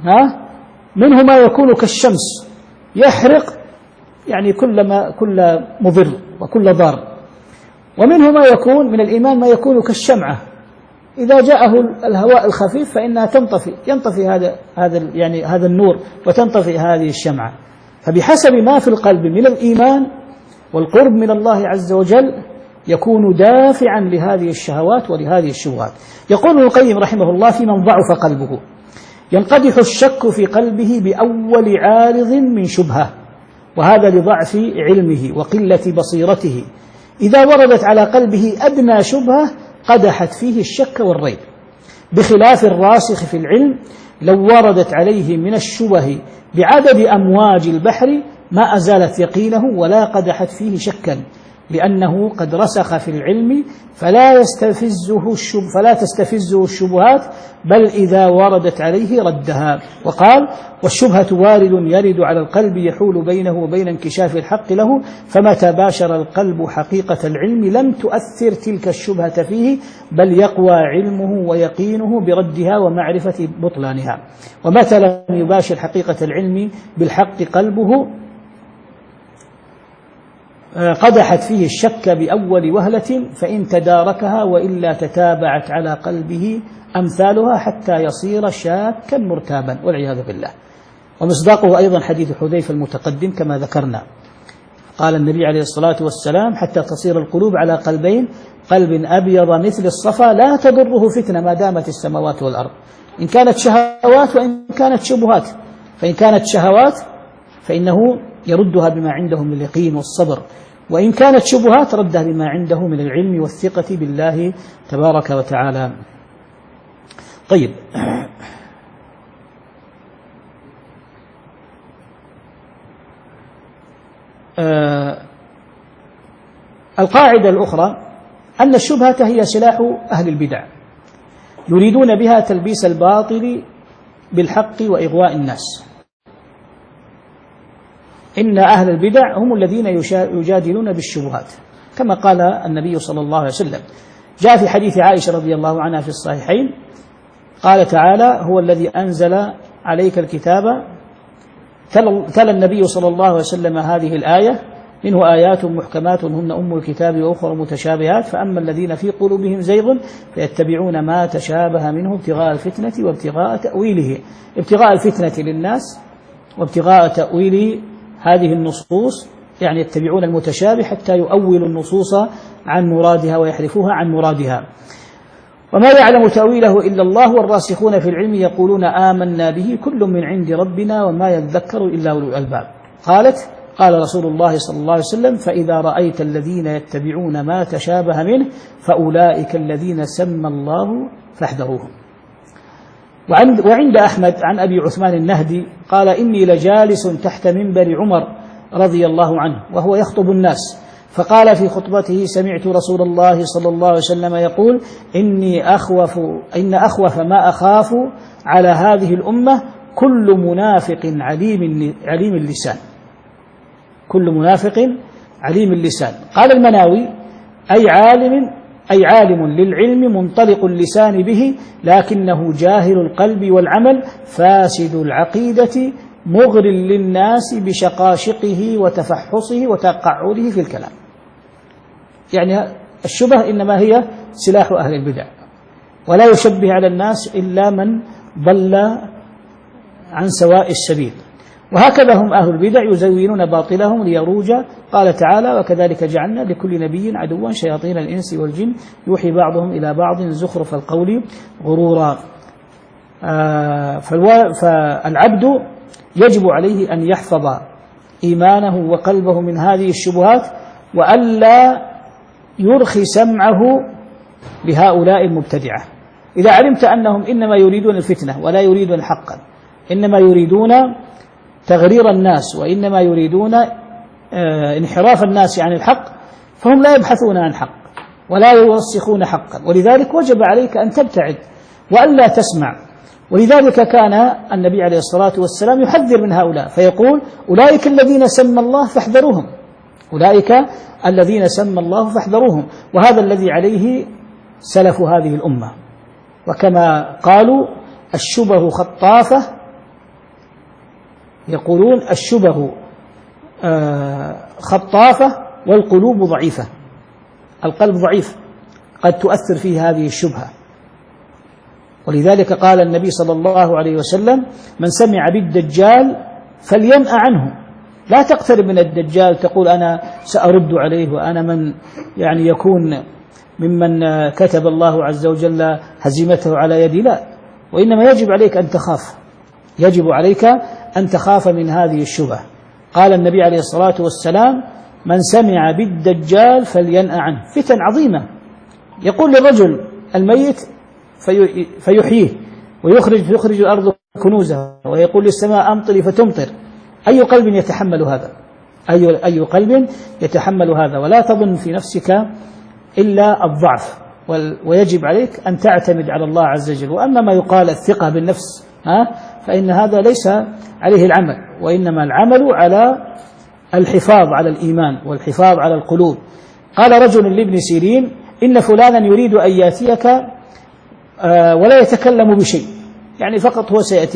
منه ما يكون كالشمس يحرق يعني كل مضر وكل ضار، ومنه ما يكون من الإيمان ما يكون كالشمعة إذا جاءه الهواء الخفيف فإنها ينطفي هذا النور وتنطفي هذه الشمعة. فبحسب ما في القلب من الإيمان والقرب من الله عز وجل يكون دافعا لهذه الشهوات ولهذه الشبهات. يقول ابن القيم رحمه الله: في من ضعف قلبه ينقدح الشك في قلبه بأول عارض من شبهة، وهذا لضعف علمه وقلة بصيرته. إذا وردت على قلبه أدنى شبهة قدحت فيه الشك والريب، بخلاف الراسخ في العلم لو وردت عليه من الشبه بعدد أمواج البحر ما أزالت يقينه ولا قدحت فيه شكا، لأنه قد رسخ في العلم فلا تستفزه الشبهات، بل إذا وردت عليه ردها. وقال: والشبهة وارد يرد على القلب يحول بينه وبين انكشاف الحق له، فمتى باشر القلب حقيقة العلم لم تؤثر تلك الشبهة فيه، بل يقوى علمه ويقينه بردها ومعرفة بطلانها. ومتى لم يباشر حقيقة العلم بالحق قلبه قدحت فيه الشك بأول وهلة فإن تداركها وإلا تتابعت على قلبه أمثالها حتى يصير شاكا مرتابا والعياذ بالله. ومصداقه أيضا حديث حذيفة المتقدم كما ذكرنا، قال النبي عليه الصلاة والسلام: حتى تصير القلوب على قلبين، قلب أبيض مثل الصفا لا تضره فتنة ما دامت السماوات والأرض، إن كانت شهوات وإن كانت شبهات، فإن كانت شهوات فإنه يردها بما عنده من اليقين والصبر، وإن كانت شبهات ردها بما عنده من العلم والثقة بالله تبارك وتعالى. طيب، القاعدة الأخرى أن الشبهة هي سلاح أهل البدع، يريدون بها تلبيس الباطل بالحق وإغواء الناس. إن أهل البدع هم الذين يجادلون بالشبهات، كما قال النبي صلى الله عليه وسلم. جاء في حديث عائشة رضي الله عنها في الصحيحين قال تعالى: هو الذي أنزل عليك الكتاب، تلا النبي صلى الله عليه وسلم هذه الآية: منه آيات محكمات هن أم الكتاب وأخرى متشابهات، فأما الذين في قلوبهم زيغ فيتبعون ما تشابه منه ابتغاء الفتنة وابتغاء تأويله. ابتغاء الفتنة للناس وابتغاء تأويل هذه النصوص، يعني يتبعون المتشابه حتى يؤولوا النصوص عن مرادها ويحرفوها عن مرادها. وما يعلم تأويله إلا الله والراسخون في العلم يقولون آمنا به كل من عند ربنا وما يذكر إلا أولو الألباب. قال رسول الله صلى الله عليه وسلم: فإذا رأيت الذين يتبعون ما تشابه منه فأولئك الذين سمى الله فاحذروهم. وعند أحمد عن أبي عثمان النهدي قال: إني لجالس تحت منبر عمر رضي الله عنه وهو يخطب الناس، فقال في خطبته: سمعت رسول الله صلى الله عليه وسلم يقول: إن أخوف ما أخاف على هذه الأمة كل منافق عليم اللسان. كل منافق عليم اللسان. قال المناوي: أي عالم للعلم منطلق اللسان به، لكنه جاهل القلب والعمل فاسد العقيدة مغر للناس بشقاشقه وتفحصه وتقعده في الكلام. يعني الشبه إنما هي سلاح أهل البدع، ولا يشبه على الناس إلا من ضل عن سواء السبيل. وهكذا هم أهل البدع يزينون باطلهم ليروج. قال تعالى: وكذلك جعلنا لكل نبي عدوا شياطين الإنس والجن يوحي بعضهم إلى بعض زخرف القول غرورا. فالعبد يجب عليه أن يحفظ إيمانه وقلبه من هذه الشبهات، وألا يرخي سمعه بهؤلاء المبتدعة. إذا علمت أنهم إنما يريدون الفتنة ولا يريدون حقا، إنما يريدون تغرير الناس وإنما يريدون انحراف الناس عن الحق، فهم لا يبحثون عن حق ولا يوسخون حقا، ولذلك وجب عليك أن تبتعد وألا تسمع. ولذلك كان النبي عليه الصلاة والسلام يحذر من هؤلاء فيقول: أولئك الذين سمى الله فاحذروهم، أولئك الذين سمى الله فاحذروهم. وهذا الذي عليه سلف هذه الأمة. وكما قالوا: الشبه خطافة، يقولون الشبه خطافة والقلوب ضعيفة. القلب ضعيف، قد تؤثر فيه هذه الشبهة. ولذلك قال النبي صلى الله عليه وسلم: من سمع بالدجال فلينأ عنه. لا تقترب من الدجال تقول أنا سأرد عليه وأنا من يعني يكون ممن كتب الله عز وجل هزيمته على يدي، لا، وإنما يجب عليك أن تخاف، يجب عليك أن تخاف من هذه الشبهة. قال النبي عليه الصلاة والسلام: من سمع بالدجال فلينأ عنه. فتن عظيمة، يقول للرجل الميت فيحييه، ويخرج الأرض كنوزها، ويقول للسماء أمطري فتمطر. أي قلب يتحمل هذا؟ أي قلب يتحمل هذا؟ ولا تظن في نفسك إلا الضعف، ويجب عليك أن تعتمد على الله عز وجل. وأما ما يقال الثقة بالنفس فإن هذا ليس عليه العمل، وإنما العمل على الحفاظ على الإيمان والحفاظ على القلوب. قال رجل لابن سيرين: إن فلانا يريد أن يأتيك ولا يتكلم بشيء، يعني فقط هو سيأتيك،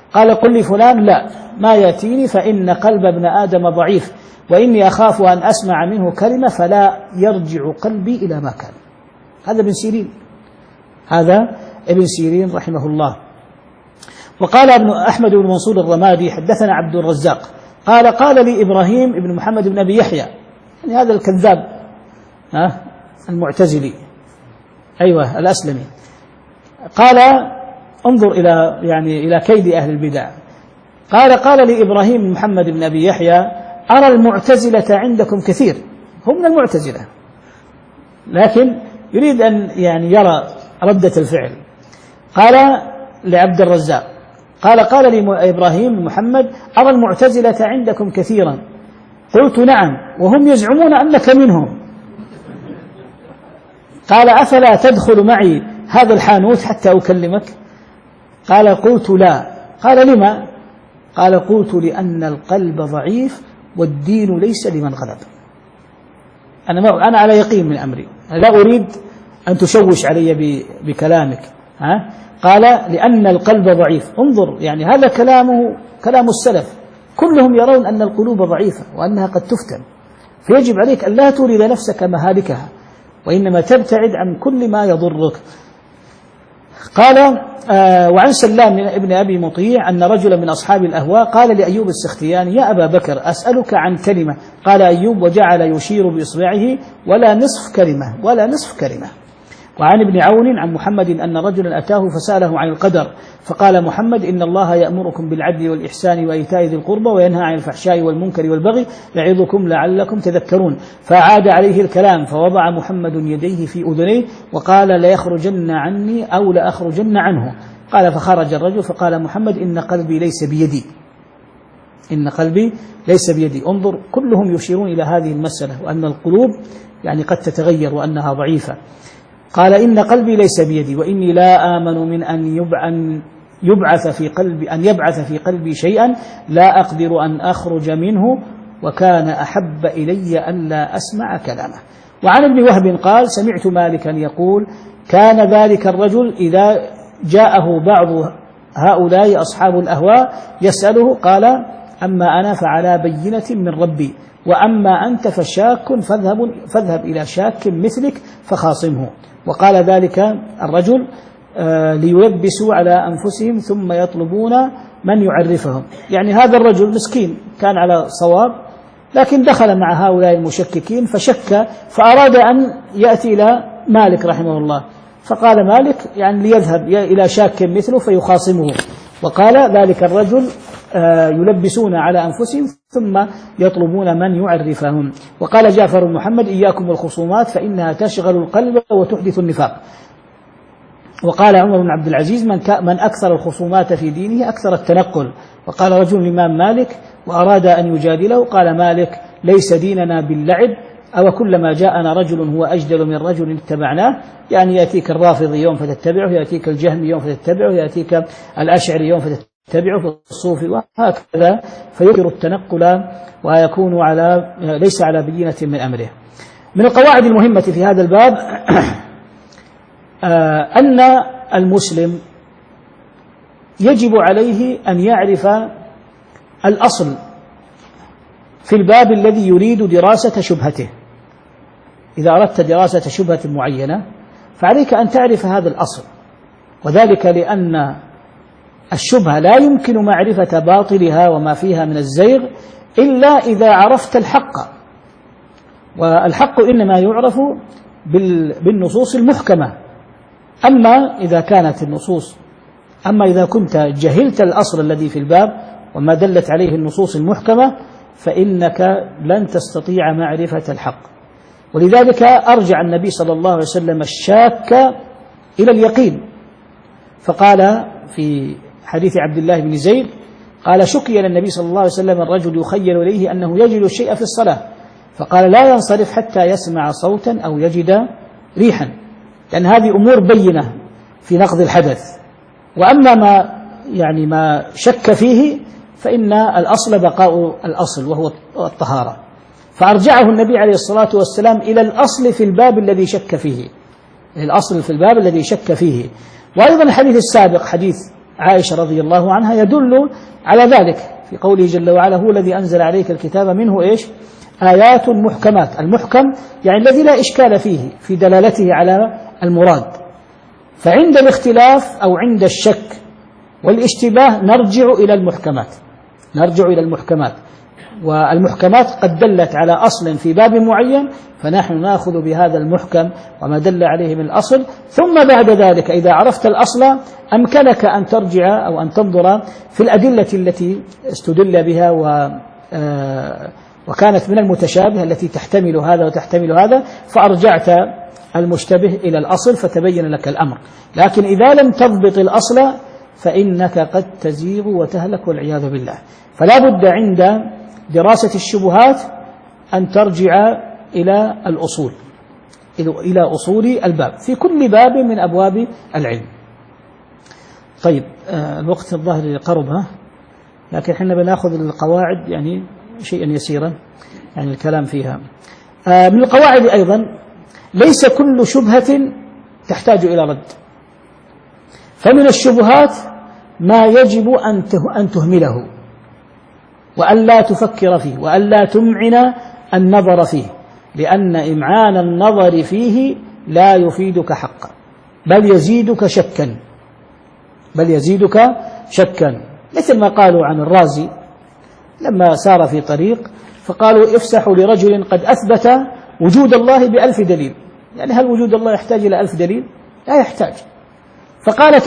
قال قل لفلان لا ما يأتيني فإن قلب ابن آدم ضعيف وإني أخاف أن أسمع منه كلمة فلا يرجع قلبي إلى ما كان. هذا ابن سيرين، هذا ابن سيرين رحمه الله. وقال ابن أحمد بن منصور الرمادي حدثنا عبد الرزاق قال لي إبراهيم بن محمد بن أبي يحيى، يعني هذا الكذاب المعتزلي أيوة الأسلمي، قال انظر إلى كيد أهل البدع. قال لي إبراهيم بن محمد بن أبي يحيى أرى المعتزلة عندكم كثير، هم من المعتزلة، لكن يريد أن يرى ردة الفعل. قال لعبد الرزاق قال لي إبراهيم بن محمد أرى المعتزلة عندكم كثيرا، قلت نعم وهم يزعمون أنك منهم. قال أفلا تدخل معي هذا الحانوت حتى أكلمك؟ قال قلت لا. قال لما؟ قال قلت لأن القلب ضعيف والدين ليس لمن غلب. أنا على يقين من أمري، لا أريد أن تشوش علي بكلامك. قال لأن القلب ضعيف. انظر هذا كلام السلف، كلهم يرون أن القلوب ضعيفة وأنها قد تفتن، فيجب عليك أن لا تورد نفسك مهالكها وإنما تبتعد عن كل ما يضرك. قال وعن سلام ابن أبي مطيع أن رجلا من أصحاب الأهواء قال لأيوب السختياني يا أبا بكر أسألك عن كلمة. قال أيوب وجعل يشير بإصبعه ولا نصف كلمة. وعن ابن عون عن محمد أن رجلا أتاه فسأله عن القدر فقال محمد إن الله يأمركم بالعدل والإحسان وإيتاء ذي القربى وينهى عن الفحشاء والمنكر والبغي يعظكم لعلكم تذكرون. فأعاد عليه الكلام فوضع محمد يديه في أذنيه وقال ليخرجن عني أو لأخرجن عنه. قال فخرج الرجل فقال محمد إن قلبي ليس بيدي. انظر كلهم يشيرون إلى هذه المسألة وأن القلوب قد تتغير وأنها ضعيفة. قال إن قلبي ليس بيدي وإني لا آمن من أن يبعث في قلبي شيئا لا أقدر أن أخرج منه وكان أحب إلي أن لا أسمع كلامه. وعن ابن وهب قال سمعت مالكا يقول كان ذلك الرجل إذا جاءه بعض هؤلاء أصحاب الأهواء يسأله قال أما أنا فعلى بينة من ربي وأما أنت فشاك فاذهب إلى شاك مثلك فخاصمه. وقال ذلك الرجل ليلبسوا على أنفسهم ثم يطلبون من يعرفهم، هذا الرجل مسكين كان على صواب لكن دخل مع هؤلاء المشككين فشك فأراد أن يأتي إلى مالك رحمه الله، فقال مالك ليذهب إلى شاك مثله فيخاصمه. وقال ذلك الرجل يلبسون على أنفسهم ثم يطلبون من يعرفهم. وقال جعفر بن محمد إياكم الخصومات فإنها تشغل القلب وتحدث النفاق. وقال عمر بن عبد العزيز من أكثر الخصومات في دينه أكثر التنقل. وقال رجل الإمام مالك وأراد أن يجادله قال مالك ليس ديننا باللعب أو كلما جاءنا رجل هو أجدل من رجل اتبعناه، يأتيك الرافضي يوم فتتبعه، يأتيك الجهمي يوم فتتبعه، يأتيك الأشعري يوم فتتبعه في الصوفي وهكذا، فيكثر التنقل ويكون ليس على بينة من أمره. من القواعد المهمة في هذا الباب أن المسلم يجب عليه أن يعرف الأصل في الباب الذي يريد دراسة شبهته. إذا أردت دراسة شبهة معينة فعليك أن تعرف هذا الأصل، وذلك لأن الشبهة لا يمكن معرفة باطلها وما فيها من الزيغ إلا إذا عرفت الحق، والحق إنما يعرف بالنصوص المحكمة. أما إذا كنت جهلت الأصل الذي في الباب وما دلت عليه النصوص المحكمة فإنك لن تستطيع معرفة الحق. ولذلك أرجع النبي صلى الله عليه وسلم الشاك إلى اليقين، فقال في حديث عبد الله بن زيد قال شكي إلى النبي صلى الله عليه وسلم الرجل يخيل إليه أنه يجد الشيء في الصلاة فقال لا ينصرف حتى يسمع صوتا أو يجد ريحا، لأن هذه أمور بينة في نقض الحدث. وأما ما شك فيه فإن الأصل بقاء الأصل وهو الطهارة، فأرجعه النبي عليه الصلاة والسلام إلى الأصل في الباب الذي شك فيه، وأيضا الحديث السابق حديث عائشة رضي الله عنها يدل على ذلك في قوله جل وعلا هو الذي أنزل عليك الكتاب منه إيش؟ آيات محكمات. المحكم يعني الذي لا إشكال فيه في دلالته على المراد. فعند الاختلاف أو عند الشك والاشتباه نرجع إلى المحكمات والمحكمات قد دلت على أصل في باب معين، فنحن نأخذ بهذا المحكم وما دل عليه من الأصل. ثم بعد ذلك إذا عرفت الأصل أمكنك أن ترجع أو أن تنظر في الأدلة التي استدل بها وكانت من المتشابه التي تحتمل هذا وتحتمل هذا، فأرجعت المشتبه إلى الأصل فتبين لك الأمر. لكن إذا لم تضبط الأصل فإنك قد تزيغ وتهلك والعياذ بالله. فلا بد عند دراسة الشبهات أن ترجع إلى الأصول، إلى أصول الباب في كل باب من أبواب العلم. طيب الوقت الظاهر قربها، لكن حنا بناخذ القواعد يعني شيئا يسيرا يعني الكلام فيها. من القواعد أيضا ليس كل شبهة تحتاج إلى رد، فمن الشبهات ما يجب أن تهمله وأن لا تفكر فيه وأن لا تمعن النظر فيه، لأن إمعان النظر فيه لا يفيدك حقا بل يزيدك شكا. مثل ما قالوا عن الرازي لما سار في طريق فقالوا افسحوا لرجل قد أثبت وجود الله ب1000 دليل. يعني هل وجود الله يحتاج إلى 1000 دليل؟ لا يحتاج. فقالت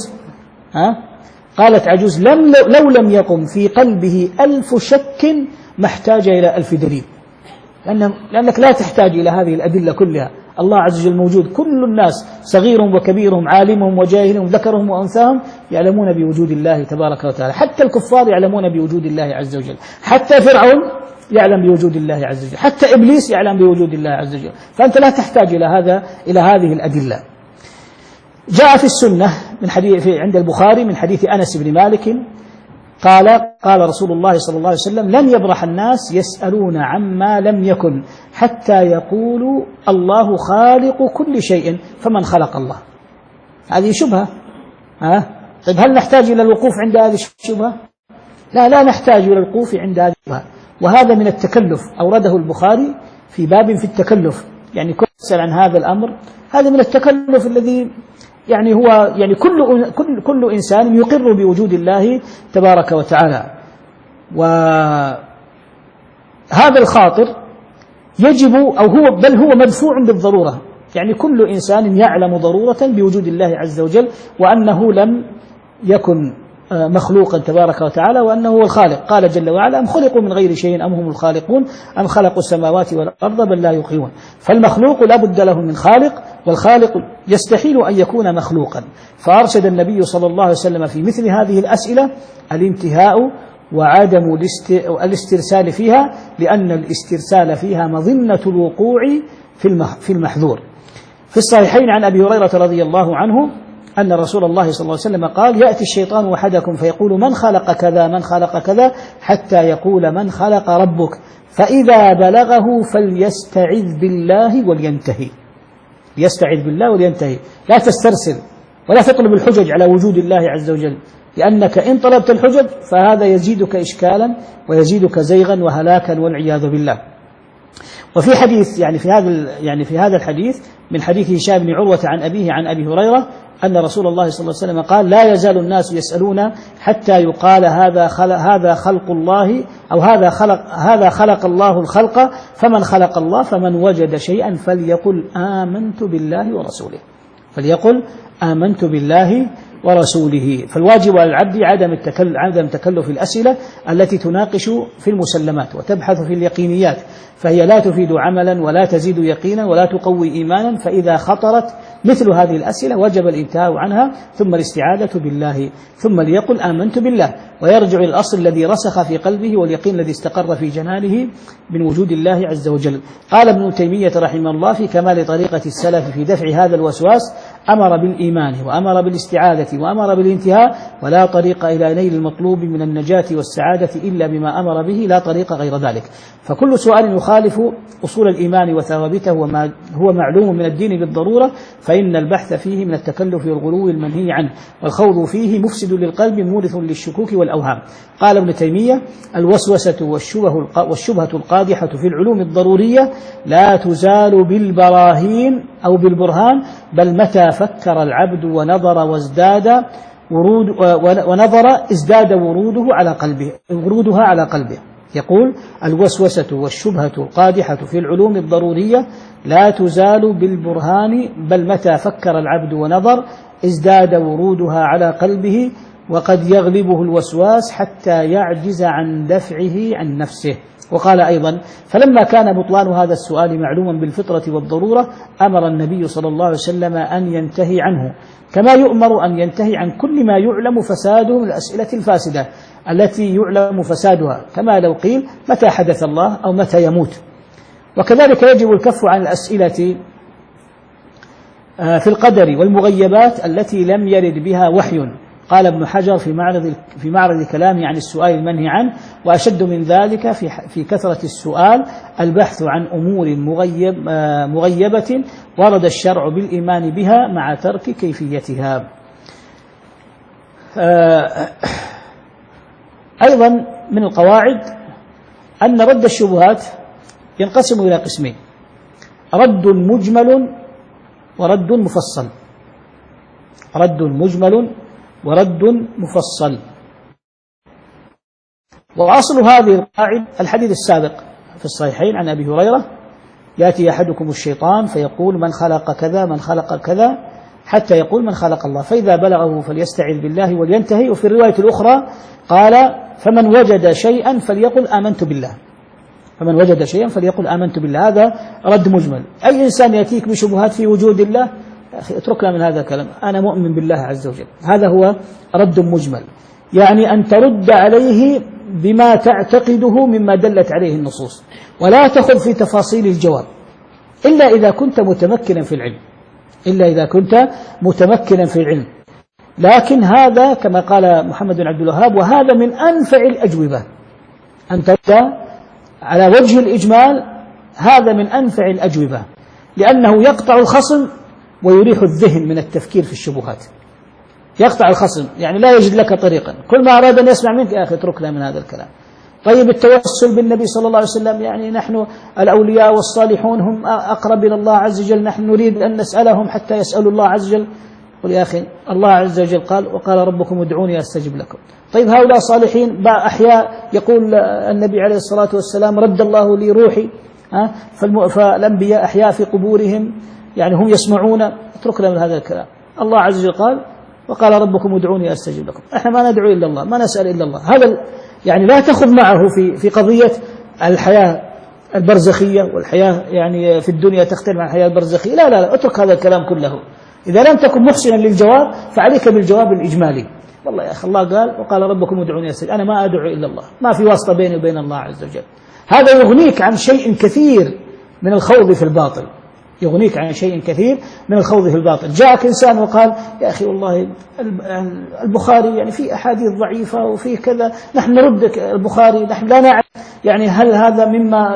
عجوز لو لم يقم في قلبه 1000 شك ما احتاج إلى 1000 دليل، لأنك لا تحتاج إلى هذه الأدلة كلها. الله عز وجل موجود، كل الناس صغيرهم وكبيرهم عالمهم وجاهلهم ذكرهم وأنثاهم يعلمون بوجود الله تبارك وتعالى. حتى الكفار يعلمون بوجود الله عز وجل، حتى فرعون يعلم بوجود الله عز وجل، حتى إبليس يعلم بوجود الله عز وجل. فأنت لا تحتاج إلى هذه الأدلة. جاء في السنة من حديث عند البخاري من حديث أنس بن مالك قال رسول الله صلى الله عليه وسلم لن يبرح الناس يسألون عما لم يكن حتى يقولوا الله خالق كل شيء فمن خلق الله. هذه شبهة. طيب هل نحتاج إلى الوقوف عند هذه الشبهة؟ لا نحتاج إلى الوقوف عند هذه الشبهة. وهذا من التكلف، أورده البخاري في باب في التكلف، يعني كل يسأل عن هذا الأمر. هذا من التكلف الذي يعني هو يعني كل إنسان يقر بوجود الله تبارك وتعالى. وهذا الخاطر يجب أو هو بل هو مدفوع بالضرورة، يعني كل إنسان يعلم ضرورة بوجود الله عز وجل وأنه لم يكن مخلوقا تبارك وتعالى وأنه هو الخالق. قال جل وعلا أم خلقوا من غير شيء أم هم الخالقون أم خلقوا السماوات والأرض بل لا يوقنون. فالمخلوق لا بد له من خالق، والخالق يستحيل أن يكون مخلوقا. فأرشد النبي صلى الله عليه وسلم في مثل هذه الأسئلة الانتهاء وعدم الاسترسال فيها، لأن الاسترسال فيها مظنة الوقوع في المحذور. في الصحيحين عن أبي هريرة رضي الله عنه أن رسول الله صلى الله عليه وسلم قال يأتي الشيطان أحدكم فيقول من خلق كذا من خلق كذا حتى يقول من خلق ربك، فإذا بلغه فليستعذ بالله ولينتهي. يستعذ بالله ولينتهي، لا تسترسل ولا تطلب الحجج على وجود الله عز وجل، لأنك إن طلبت الحجج فهذا يزيدك إشكالا ويزيدك زيغا وهلاكا والعياذ بالله. وفي حديث في هذا الحديث من حديث هشام بن عروة عن أبيه عن أبي هريرة أن رسول الله صلى الله عليه وسلم قال لا يزال الناس يسألون حتى يقال هذا خلق الله أو هذا خلق الله الخلق، فمن خلق الله فمن وجد شيئا فليقل آمنت بالله ورسوله. فالواجب على العبد عدم تكلف الأسئلة التي تناقش في المسلمات وتبحث في اليقينيات، فهي لا تفيد عملا ولا تزيد يقينا ولا تقوي إيمانا. فإذا خطرت مثل هذه الأسئلة وجب الانتهاء عنها ثم الاستعاذة بالله، ثم ليقل آمنت بالله ويرجع إلى الأصل الذي رسخ في قلبه واليقين الذي استقر في جنانه من وجود الله عز وجل. قال ابن تيمية رحمه الله في كمال طريقة السلف في دفع هذا الوسواس أمر بالإيمان وأمر بالاستعاذة وأمر بالانتهاء، ولا طريق إلى نيل المطلوب من النجاة والسعادة إلا بما أمر به، لا طريق غير ذلك. فكل سؤال يخالف أصول الإيمان وثوابته وما هو معلوم من الدين بالضرورة فإن البحث فيه من التكلف والغلو المنهي عنه، والخوض فيه مفسد للقلب مورث للشكوك والأوهام. قال ابن تيمية: الوسوسة والشبهة القادحة في العلوم الضرورية لا تزال بالبراهين أو بالبرهان، بل متى فكر العبد ونظر ازداد ورودها على قلبه. يقول: الوسوسة والشبهة القادحة في العلوم الضرورية لا تزال بالبرهان، بل متى فكر العبد ونظر ازداد ورودها على قلبه، وقد يغلبه الوسواس حتى يعجز عن دفعه عن نفسه. وقال أيضا: فلما كان بطلان هذا السؤال معلوما بالفطرة والضرورة أمر النبي صلى الله عليه وسلم أن ينتهي عنه، كما يؤمر أن ينتهي عن كل ما يعلم فساده من الأسئلة الفاسدة التي يعلم فسادها، كما لو قيل: متى حدث الله أو متى يموت. وكذلك يجب الكف عن الأسئلة في القدر والمغيبات التي لم يرد بها وحي. قال ابن حجر في معرض كلامه عن السؤال المنهي عنه: وأشد من ذلك في كثرة السؤال البحث عن أمور مغيبة ورد الشرع بالإيمان بها مع ترك كيفيتها. أيضا من القواعد أن رد الشبهات ينقسم إلى قسمين: رد مجمل ورد مفصل. رد مجمل ورد مفصل. وأصل هذه القاعدة الحديث السابق في الصحيحين عن أبي هريرة: يأتي أحدكم الشيطان فيقول: من خلق كذا من خلق كذا، حتى يقول: من خلق الله، فإذا بلغه فليستعذ بالله ولينتهي. وفي الرواية الأخرى قال: فمن وجد شيئا فليقل آمنت بالله. فمن وجد شيئا فليقل آمنت بالله. هذا رد مجمل. أي إنسان يأتيك بشبهات في وجود الله، يا أخي اتركنا من هذا الكلام، أنا مؤمن بالله عز وجل. هذا هو رد مجمل، يعني أن ترد عليه بما تعتقده مما دلت عليه النصوص، ولا تخض في تفاصيل الجواب إلا إذا كنت متمكنا في العلم، إلا إذا كنت متمكنا في العلم. لكن هذا كما قال محمد بن عبد الوهاب: وهذا من أنفع الأجوبة، أن ترد على وجه الإجمال، هذا من أنفع الأجوبة، لأنه يقطع الخصم ويريح الذهن من التفكير في الشبهات. يقطع الخصم، يعني لا يجد لك طريقا، كل ما أراد أن يسمع منك: يا أخي اتركنا من هذا الكلام. طيب التوسل بالنبي صلى الله عليه وسلم، يعني نحن الأولياء والصالحون هم أقرب إلى الله عز وجل، نحن نريد أن نسألهم حتى يسألوا الله عز وجل. قل يا أخي الله عز وجل قال: وقال ربكم ادعوني أستجب لكم. طيب هؤلاء صالحين أحياء، يقول النبي عليه الصلاة والسلام: رد الله لي روحي، فالأنبياء أحياء في قبورهم، يعني هم يسمعون. اتركنا من هذا الكلام. الله عز وجل قال: وقال ربكم ادعوني أستجب لكم. احنا ما ندعو إلا الله، ما نسأل إلا الله. هذا يعني لا تأخذ معه في قضية الحياة البرزخية والحياة يعني في الدنيا تختلف عن الحياة البرزخية. لا لا لا، اترك هذا الكلام كله. إذا لم تكن محسنا للجواب فعليك بالجواب الإجمالي. والله يا أخي الله قال: وقال ربكم ادعوني أستجب. أنا ما أدعو إلا الله، ما في واسطة بيني وبين الله عز وجل. هذا يغنيك عن شيء كثير من الخوض في الباطل، يغنيك عن شيء كثير من الخوض في الباطل. جاءك إنسان وقال: يا أخي والله البخاري يعني في أحاديث ضعيفة وفي كذا، نحن نردك البخاري، نحن لا نعرف يعني هل هذا مما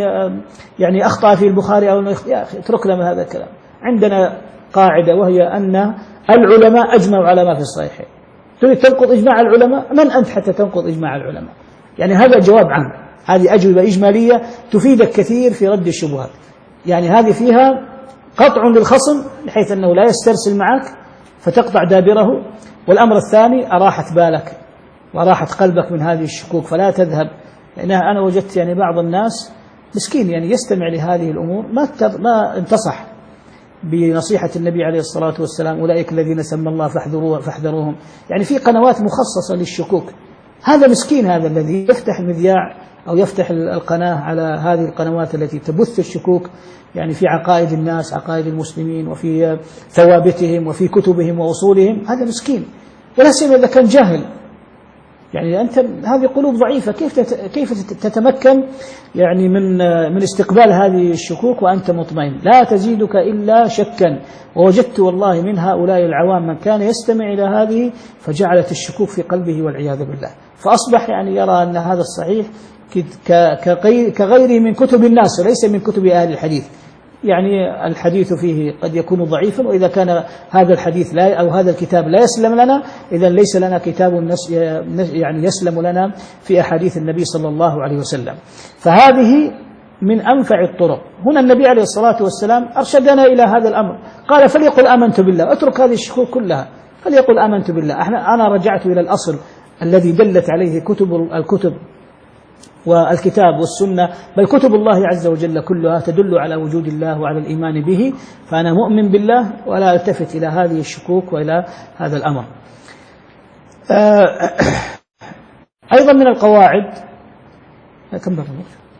يعني أخطأ في البخاري أو لا. يا أخي اتركنا من هذا الكلام. عندنا قاعدة وهي أن العلماء أجمعوا على ما في الصحيحين. تريد تنقض إجماع العلماء؟ من أنت حتى تنقض إجماع العلماء؟ يعني هذا جواب عام، هذه أجوبة إجمالية تفيدك كثير في رد الشبهات. يعني هذه فيها قطع للخصم بحيث أنه لا يسترسل معك فتقطع دابره. والأمر الثاني: أراحت بالك وأراحت قلبك من هذه الشكوك، فلا تذهب. لأنها أنا وجدت يعني بعض الناس مسكين يعني يستمع لهذه الأمور، ما انتصح بنصيحة النبي عليه الصلاة والسلام: أولئك الذين سمى الله فاحذروهم. يعني في قنوات مخصصة للشكوك. هذا مسكين، هذا الذي يفتح المذياع أو يفتح القناة على هذه القنوات التي تبث الشكوك يعني في عقائد الناس، عقائد المسلمين، وفي ثوابتهم وفي كتبهم وأصولهم. هذا مسكين، ولا سيما إذا كان جاهل. يعني أنت هذه قلوب ضعيفة، كيف تتمكن يعني من استقبال هذه الشكوك وأنت مطمئن؟ لا تزيدك إلا شكا. ووجدت والله من هؤلاء العوام من كان يستمع إلى هذه فجعلت الشكوك في قلبه والعياذ بالله، فأصبح يعني يرى أن هذا الصحيح كغيره من كتب الناس وليس من كتب أهل الحديث. يعني الحديث فيه قد يكون ضعيفا، وإذا كان هذا الحديث لا أو هذا الكتاب لا يسلم لنا، إذا ليس لنا كتاب يعني يسلم لنا في أحاديث النبي صلى الله عليه وسلم. فهذه من أنفع الطرق. هنا النبي عليه الصلاة والسلام أرشدنا إلى هذا الأمر، قال فليقل آمنت بالله، اترك هذه الشكوك كلها، فليقل آمنت بالله. أنا رجعت إلى الأصل الذي دلت عليه الكتب والكتاب والسنة، بل كتب الله عز وجل كلها تدل على وجود الله وعلى الإيمان به، فأنا مؤمن بالله ولا ألتفت إلى هذه الشكوك وإلى هذا الأمر. أيضا من القواعد كم بقى؟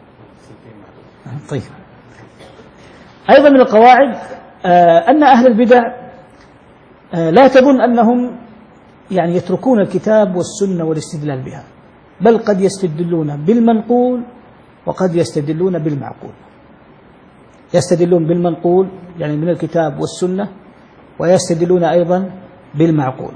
طيب، أيضا من القواعد أن أهل البدع لا تظن أنهم يعني يتركون الكتاب والسنة والاستدلال بها، بل قد يستدلون بالمنقول وقد يستدلون بالمعقول. يستدلون بالمنقول يعني من الكتاب والسنة، ويستدلون أيضا بالمعقول،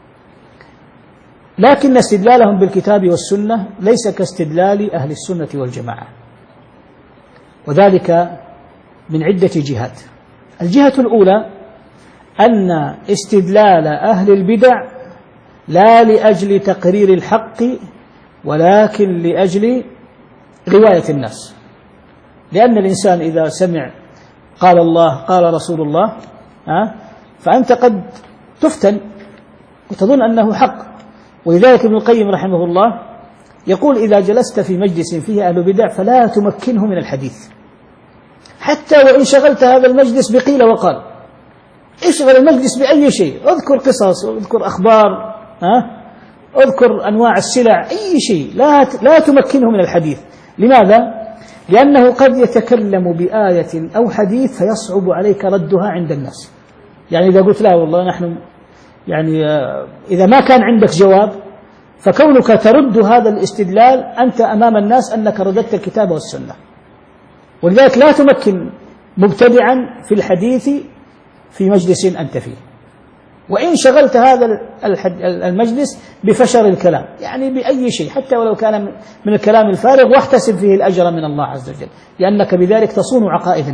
لكن استدلالهم بالكتاب والسنة ليس كاستدلال أهل السنة والجماعة، وذلك من عدة جهات. الجهة الأولى أن استدلال أهل البدع لا لأجل تقرير الحق ولكن لأجل رواية الناس، لأن الإنسان إذا سمع قال الله قال رسول الله فأنت قد تفتن وتظن أنه حق. ولذلك ابن القيم رحمه الله يقول إذا جلست في مجلس فيه أهل بدع فلا تمكنه من الحديث، حتى وإن شغلت هذا المجلس بقيل وقال، اشغل المجلس بأي شيء، اذكر قصص، اذكر أخبار، اذكر أنواع السلع، أي شيء، لا تمكنه من الحديث. لماذا؟ لأنه قد يتكلم بآية أو حديث فيصعب عليك ردها عند الناس. يعني إذا قلت لا والله نحن يعني إذا ما كان عندك جواب، فكونك ترد هذا الاستدلال أنت أمام الناس أنك رددت الكتاب والسنة. ولذلك لا تمكن مبتدعا في الحديث في مجلس أنت فيه، وإن شغلت هذا المجلس بفشر الكلام، يعني بأي شيء حتى ولو كان من الكلام الفارغ، واحتسب فيه الأجر من الله عز وجل، لأنك بذلك تصون عقائد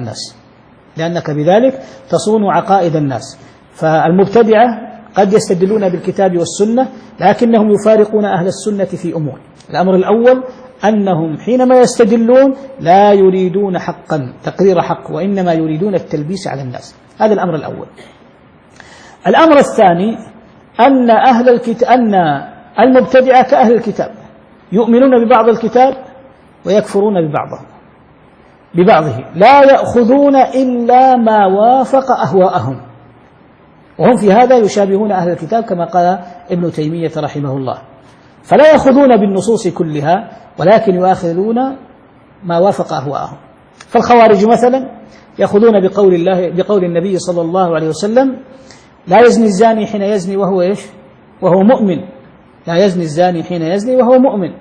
الناس. فالمبتدعة قد يستدلون بالكتاب والسنة، لكنهم يفارقون أهل السنة في أمور. الأمر الأول أنهم حينما يستدلون لا يريدون حقا تقرير حق، وإنما يريدون التلبيس على الناس. هذا الأمر الأول. الأمر الثاني أن أن المبتدعة كأهل الكتاب يؤمنون ببعض الكتاب ويكفرون ببعضه، لا يأخذون إلا ما وافق أهواءهم، وهم في هذا يشابهون أهل الكتاب كما قال ابن تيمية رحمه الله. فلا يأخذون بالنصوص كلها ولكن يؤخذون ما وافق أهواءهم. فالخوارج مثلا يأخذون بقول النبي صلى الله عليه وسلم لا يزني الزاني حين يزني وهو مؤمن، لا يزني الزاني حين يزني وهو مؤمن.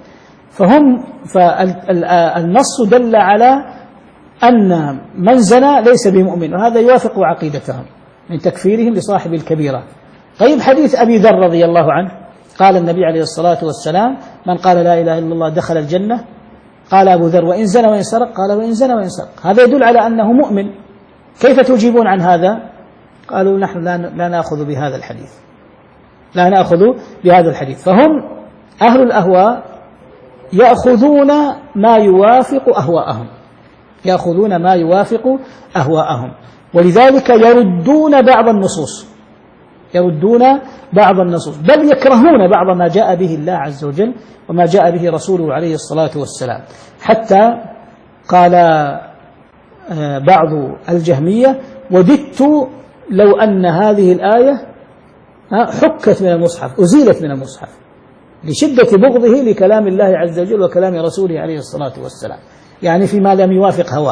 فالنص دل على أن من زنى ليس بمؤمن، وهذا يوافق عقيدتهم من تكفيرهم لصاحب الكبيرة. طيب حديث أبي ذر رضي الله عنه قال النبي عليه الصلاة والسلام من قال لا إله إلا الله دخل الجنة. قال أبو ذر وإن زنى وإن سرق؟ قال وإن زنى وإن سرق. هذا يدل على أنه مؤمن. كيف تجيبون عن هذا؟ قالوا نحن لا نأخذ بهذا الحديث. فهم أهل الأهواء يأخذون ما يوافق أهواءهم، ولذلك يردون بعض النصوص، بل يكرهون بعض ما جاء به الله عز وجل وما جاء به رسوله عليه الصلاة والسلام. حتى قال بعض الجهمية وددت لو أن هذه الآية حكت من المصحف، أزيلت من المصحف، لشدة بغضه لكلام الله عز وجل وكلام رسوله عليه الصلاة والسلام، يعني فيما لم يوافق هواه.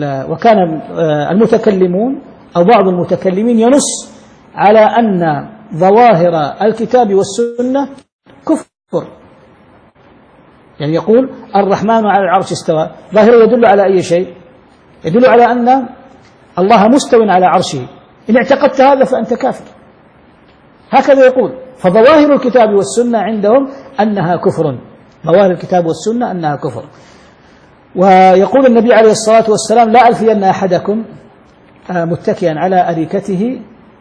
وكان المتكلمون أو بعض المتكلمين ينص على أن ظواهر الكتاب والسنة كفر. يعني يقول الرحمن على العرش استوى، ظاهره يدل على أي شيء؟ يدل على أن الله مستو على عرشه، إن اعتقدت هذا فأنت كافر، هكذا يقول. فظواهر الكتاب والسنة عندهم أنها كفر، ظواهر الكتاب والسنة أنها كفر. ويقول النبي عليه الصلاة والسلام لا ألفين أحدكم متكئا على أريكته،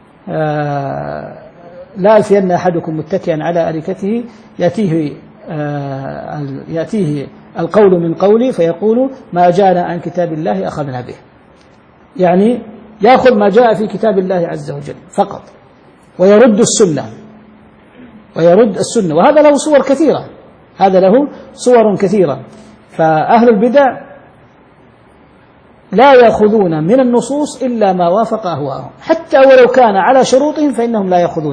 لا ألفين أحدكم متكئا على أريكته يأتيه القول من قولي فيقول ما جاءنا عن كتاب الله أخذنا به، يعني يأخذ ما جاء في كتاب الله عز وجل فقط، ويرد السنة، وهذا له صور كثيرة، هذا له صور كثيرة. فأهل البدع لا يأخذون من النصوص إلا ما وافق أهواءهم، حتى ولو كان على شروطهم فإنهم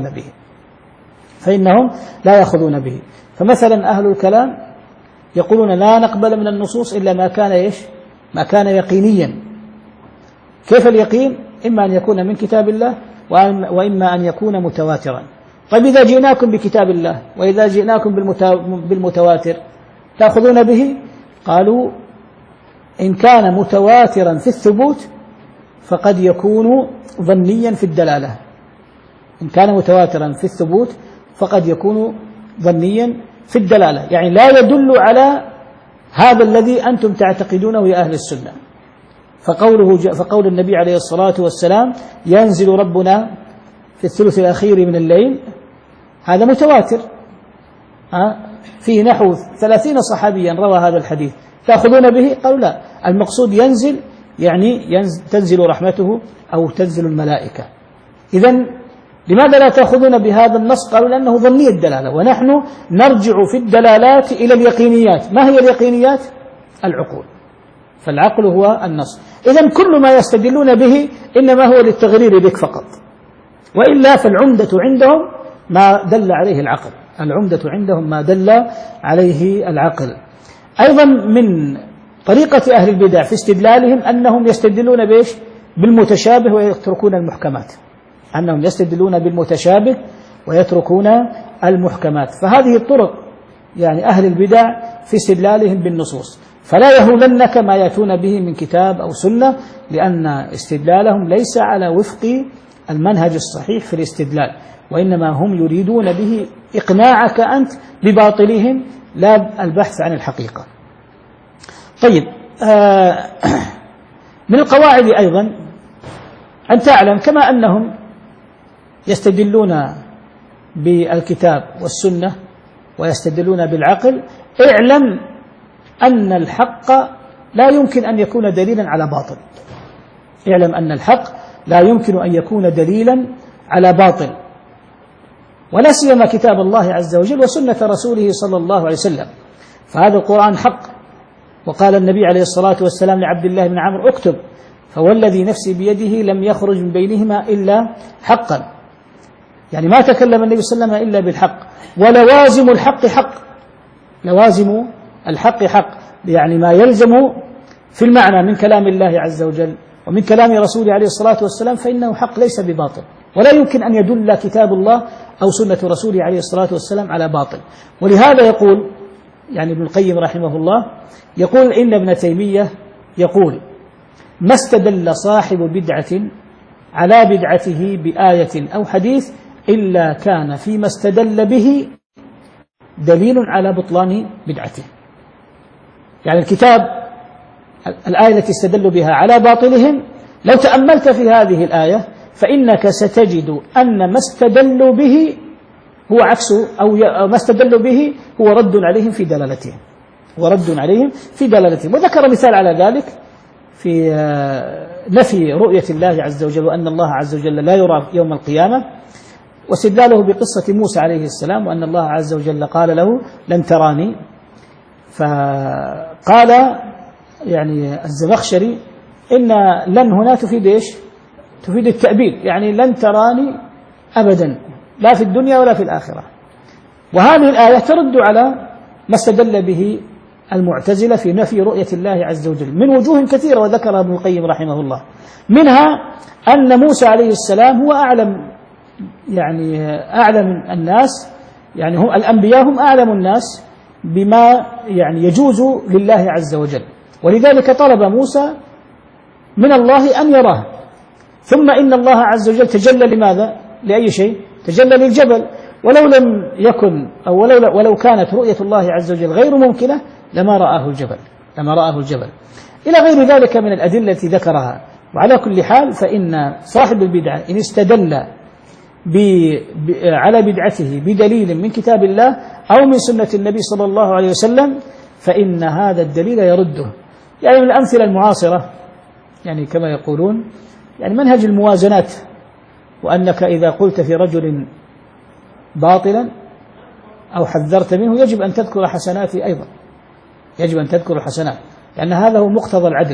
لا يأخذون به. فمثلا أهل الكلام يقولون لا نقبل من النصوص إلا ما كان ما كان يقينيا. كيف اليقين؟ إما أن يكون من كتاب الله وإما أن يكون متواترا. طيب إذا جئناكم بكتاب الله وإذا جئناكم بالمتواتر تأخذون به؟ قالوا إن كان متواترا في الثبوت فقد يكون ظنيا في الدلالة، إن كان متواترا في الثبوت فقد يكون ظنيا في الدلالة، يعني لا يدل على هذا الذي أنتم تعتقدونه يا أهل السنة. فقول النبي عليه الصلاة والسلام ينزل ربنا في الثلث الأخير من الليل، هذا متواتر، فيه نحو 30 صحابيا روى هذا الحديث، تأخذون به؟ قالوا لا، المقصود ينزل يعني تنزل رحمته أو تنزل الملائكة. إذن لماذا لا تأخذون بهذا النص؟ قالوا لأنه ظني الدلالة، ونحن نرجع في الدلالات إلى اليقينيات. ما هي اليقينيات؟ العقول، فالعقل هو النص. إذن كل ما يستدلون به إنما هو للتغرير بك فقط، وإلا فالعمدة عندهم ما دل عليه العقل، العمدة عندهم ما دل عليه العقل. أيضا من طريقة أهل البدع في استدلالهم أنهم يستدلون بإيش؟ بالمتشابه ويتركون المحكمات، أنهم يستدلون بالمتشابه ويتركون المحكمات. فهذه الطرق يعني أهل البدع في استدلالهم بالنصوص، فلا يهولنك ما يأتون به من كتاب أو سنة، لأن استدلالهم ليس على وفق المنهج الصحيح في الاستدلال، وإنما هم يريدون به إقناعك أنت بباطلهم لا البحث عن الحقيقة. طيب، من القواعد أيضا أن تعلم كما أنهم يستدلون بالكتاب والسنة ويستدلون بالعقل، اعلم أن الحق لا يمكن أن يكون دليلا على باطل. اعلم أن الحق لا يمكن أن يكون دليلا على باطل، ولا سيما كتاب الله عز وجل وسنة رسوله صلى الله عليه وسلم، فهذا القرآن حق. وقال النبي عليه الصلاة والسلام لعبد الله بن عمرو اكتب، فوالذي نفسي بيده لم يخرج من بينهما إلا حقا، يعني ما تكلم النبي صلى الله عليه وسلم إلا بالحق. ولوازم الحق حق، لوازم الحق حق، يعني ما يلزم في المعنى من كلام الله عز وجل ومن كلام رسوله عليه الصلاة والسلام فإنه حق ليس بباطل، ولا يمكن أن يدل كتاب الله أو سنة رسوله عليه الصلاة والسلام على باطل. ولهذا يقول يعني ابن القيم رحمه الله يقول إن ابن تيمية يقول ما استدل صاحب بدعة على بدعته بآية أو حديث إلا كان فيما استدل به دليل على بطلان بدعته. يعني الكتاب الآية التي استدلوا بها على باطلهم، لو تأملت في هذه الآية فإنك ستجد أن ما استدلوا به هو عكسه، أو ما استدلوا به هو رد عليهم في دلالتهم، وذكر مثال على ذلك في نفي رؤية الله عز وجل وأن الله عز وجل لا يرى يوم القيامة، واستدلاله بقصة موسى عليه السلام وأن الله عز وجل قال له لن تراني. فقال يعني الزمخشري إن لن هنا تفيد إيش؟ تفيد التأبيد، يعني لن تراني أبدا لا في الدنيا ولا في الآخرة. وهذه الآية ترد على ما استدل به المعتزلة في نفي رؤية الله عز وجل من وجوه كثيرة، وذكر ابن القيم رحمه الله، منها أن موسى عليه السلام هو أعلم يعني أعلم الناس، يعني هم الأنبياء هم أعلم الناس بما يعني يجوز لله عز وجل، ولذلك طلب موسى من الله أن يراه. ثم إن الله عز وجل تجلى لماذا؟ لأي شيء؟ تجلى للجبل، ولو لم يكن أو ولو كانت رؤية الله عز وجل غير ممكنة لما رآه الجبل إلى غير ذلك من الأدلة التي ذكرها. وعلى كل حال فإن صاحب البدعة إن استدل على بدعته بدليل من كتاب الله أو من سنة النبي صلى الله عليه وسلم فإن هذا الدليل يرده. يعني من الأمثلة المعاصرة يعني كما يقولون يعني منهج الموازنات، وأنك إذا قلت في رجل باطلا أو حذرت منه يجب أن تذكر حسناته أيضا، يجب أن تذكر الحسنات، لأن هذا هو مقتضى العدل.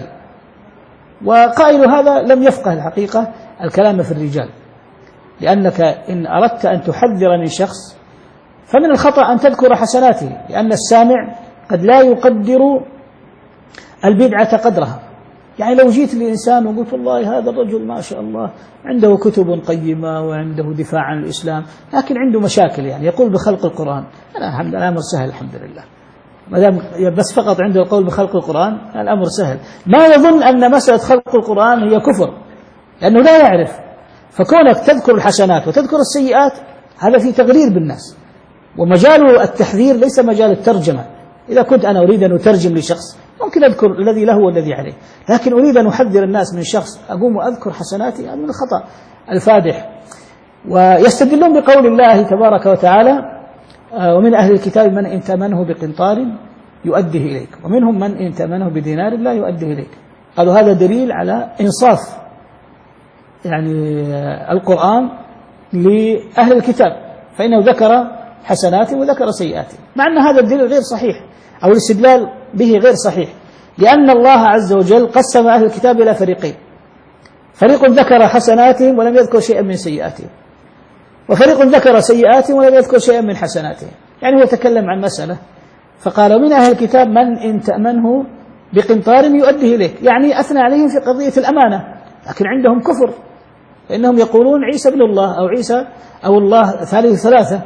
وقائل هذا لم يفقه الحقيقة الكلام في الرجال، لأنك إن أردت أن تحذر من شخص فمن الخطأ أن تذكر حسناته، لأن السامع قد لا يقدر البدعة قدرها. يعني لو جيت لإنسان وقلت والله هذا الرجل ما شاء الله عنده كتب قيمة وعنده دفاع عن الإسلام، لكن عنده مشاكل، يعني يقول بخلق القرآن، الأمر سهل الحمد لله، ما دام بس فقط عنده القول بخلق القرآن الأمر سهل. ما يظن أن مسألة خلق القرآن هي كفر، لأنه لا يعرف. فكونك تذكر الحسنات وتذكر السيئات هذا في تغرير بالناس، ومجال التحذير ليس مجال الترجمة. إذا كنت أنا أريد أن أترجم لشخص ممكن أذكر الذي له والذي عليه، لكن أريد أن أحذر الناس من شخص أقوم وأذكر حسناتي، هذا من الخطأ الفادح. ويستدلون بقول الله تبارك وتعالى ومن أهل الكتاب من إن تأمنه بقنطار يؤديه إليك ومنهم من إن تأمنه بدينار لا يؤديه إليك. قالوا هذا دليل على إنصاف يعني القرآن لأهل الكتاب، فإنه ذكر حسناته وذكر سيئاته، مع أن هذا الدليل غير صحيح أو الاستدلال به غير صحيح، لأن الله عز وجل قسم أهل الكتاب إلى فريقين: فريق ذكر حسناتهم ولم يذكر شيئا من سيئاتهم، وفريق ذكر سيئاتهم ولم يذكر شيئا من حسناتهم. يعني هو تكلم عن مسألة فقال من أهل الكتاب من إن تأمنه بقنطار يؤديه إليك، يعني أثنى عليهم في قضية الأمانة، لكن عندهم كفر، فإنهم يقولون عيسى ابن الله أو عيسى أو الله ثالث ثلاثة.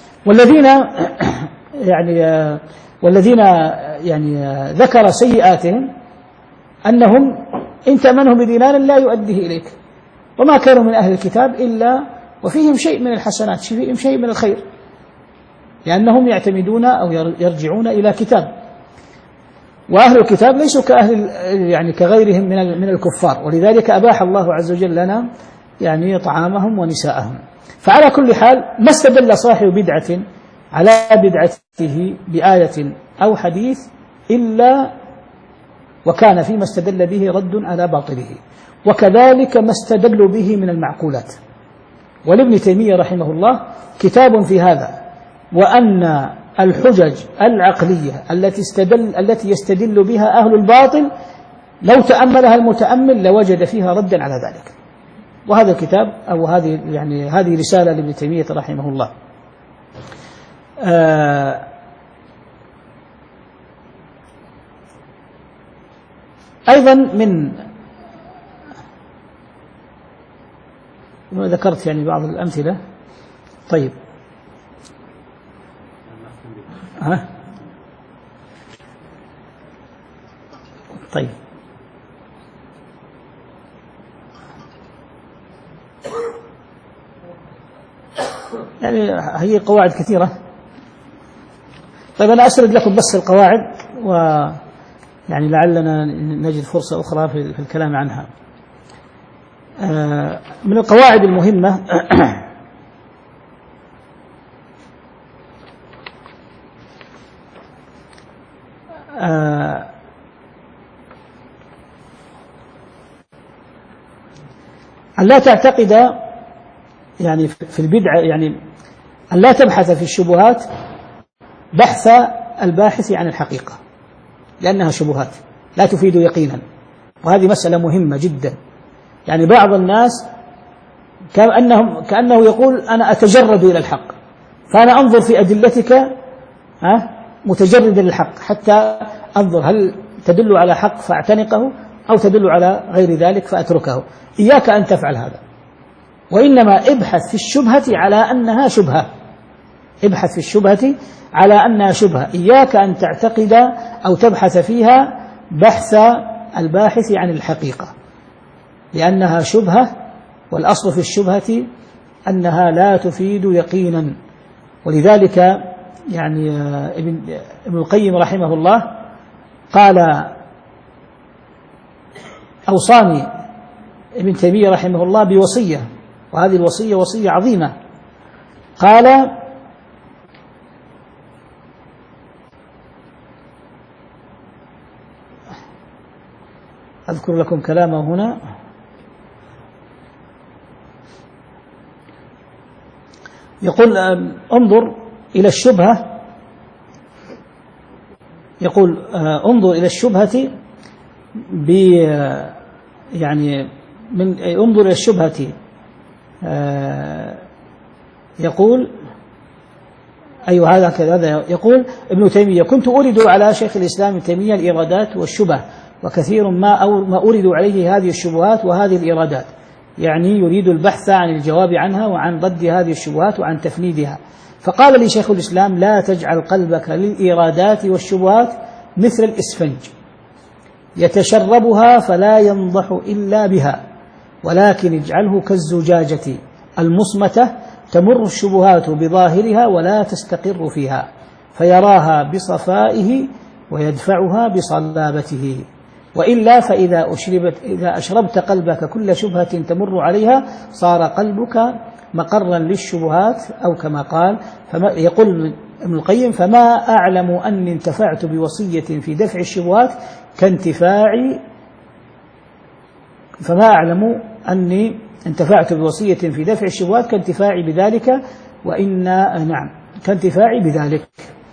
والذين ذكر سيئاتهم أنهم إن تأمنه بدينار لا يؤديه إليك، وما كانوا من أهل الكتاب إلا وفيهم شيء من الحسنات، فيهم شيء من الخير، لأنهم يعتمدون أو يرجعون إلى كتاب. وأهل الكتاب ليسوا كغيرهم من الكفار، ولذلك أباح الله عز وجل لنا طعامهم ونساءهم. فعلى كل حال ما استدل صاحب بدعة على بدعته بآية أو حديث إلا وكان فيما استدل به رد على باطله، وكذلك ما استدل به من المعقولات. ولابن تيمية رحمه الله كتاب في هذا، وأن الحجج العقلية التي يستدل بها أهل الباطل لو تأملها المتأمل لوجد فيها ردا على ذلك. وهذا الكتاب أو هذه رسالة لابن تيمية رحمه الله. أيضا من ذكرت بعض الأمثلة. طيب طيب هي قواعد كثيرة. طيب أنا أسرد لكم بس القواعد، لعلنا نجد فرصة أخرى في الكلام عنها. من القواعد المهمة أن لا تعتقد في البدعة، أن لا تبحث في الشبهات بحث الباحث عن الحقيقة، لأنها شبهات لا تفيد يقينا، وهذه مسألة مهمة جدا. بعض الناس كأنه يقول أنا أتجرد إلى الحق، فأنا أنظر في أدلتك متجردا للحق حتى أنظر هل تدل على حق فأعتنقه أو تدل على غير ذلك فأتركه. إياك أن تفعل هذا، وإنما ابحث في الشبهة على أنها شبهة، ابحث في الشبهة على أنها شبهة، إياك أن تعتقد أو تبحث فيها بحث الباحث عن الحقيقة، لأنها شبهة، والأصل في الشبهة أنها لا تفيد يقينا. ولذلك يعني ابن القيم رحمه الله قال: أوصاني ابن تيمية رحمه الله بوصية، وهذه الوصية وصية عظيمة. قال: أذكر لكم كلامه هنا، يقول: انظر إلى الشبهة، يقول: انظر إلى الشبهة يعني انظر إلى الشبهة، يقول: أيوة هذا كذا. يقول ابن تيمية: كنت أورد على شيخ الإسلام ابن تيمية الإيرادات والشبه، وكثير ما أورد عليه هذه الشبهات وهذه الإيرادات، يعني يريد البحث عن الجواب عنها وعن ضد هذه الشبهات وعن تفنيدها. فقال لي شيخ الإسلام: لا تجعل قلبك للإيرادات والشبهات مثل الإسفنج، يتشربها فلا ينضح إلا بها، ولكن اجعله كالزجاجة المصمتة، تمر الشبهات بظاهرها ولا تستقر فيها، فيراها بصفائه ويدفعها بصلابته، وإلا فإذا أشربت قلبك كل شبهة تمر عليها صار قلبك مقرا للشبهات، أو كما قال. يقول ابن القيم: فما أعلم أني انتفعت بوصية في دفع الشبهات كانتفاعي في دفع الشبهات كانتفاعي بذلك، كانتفاعي بذلك.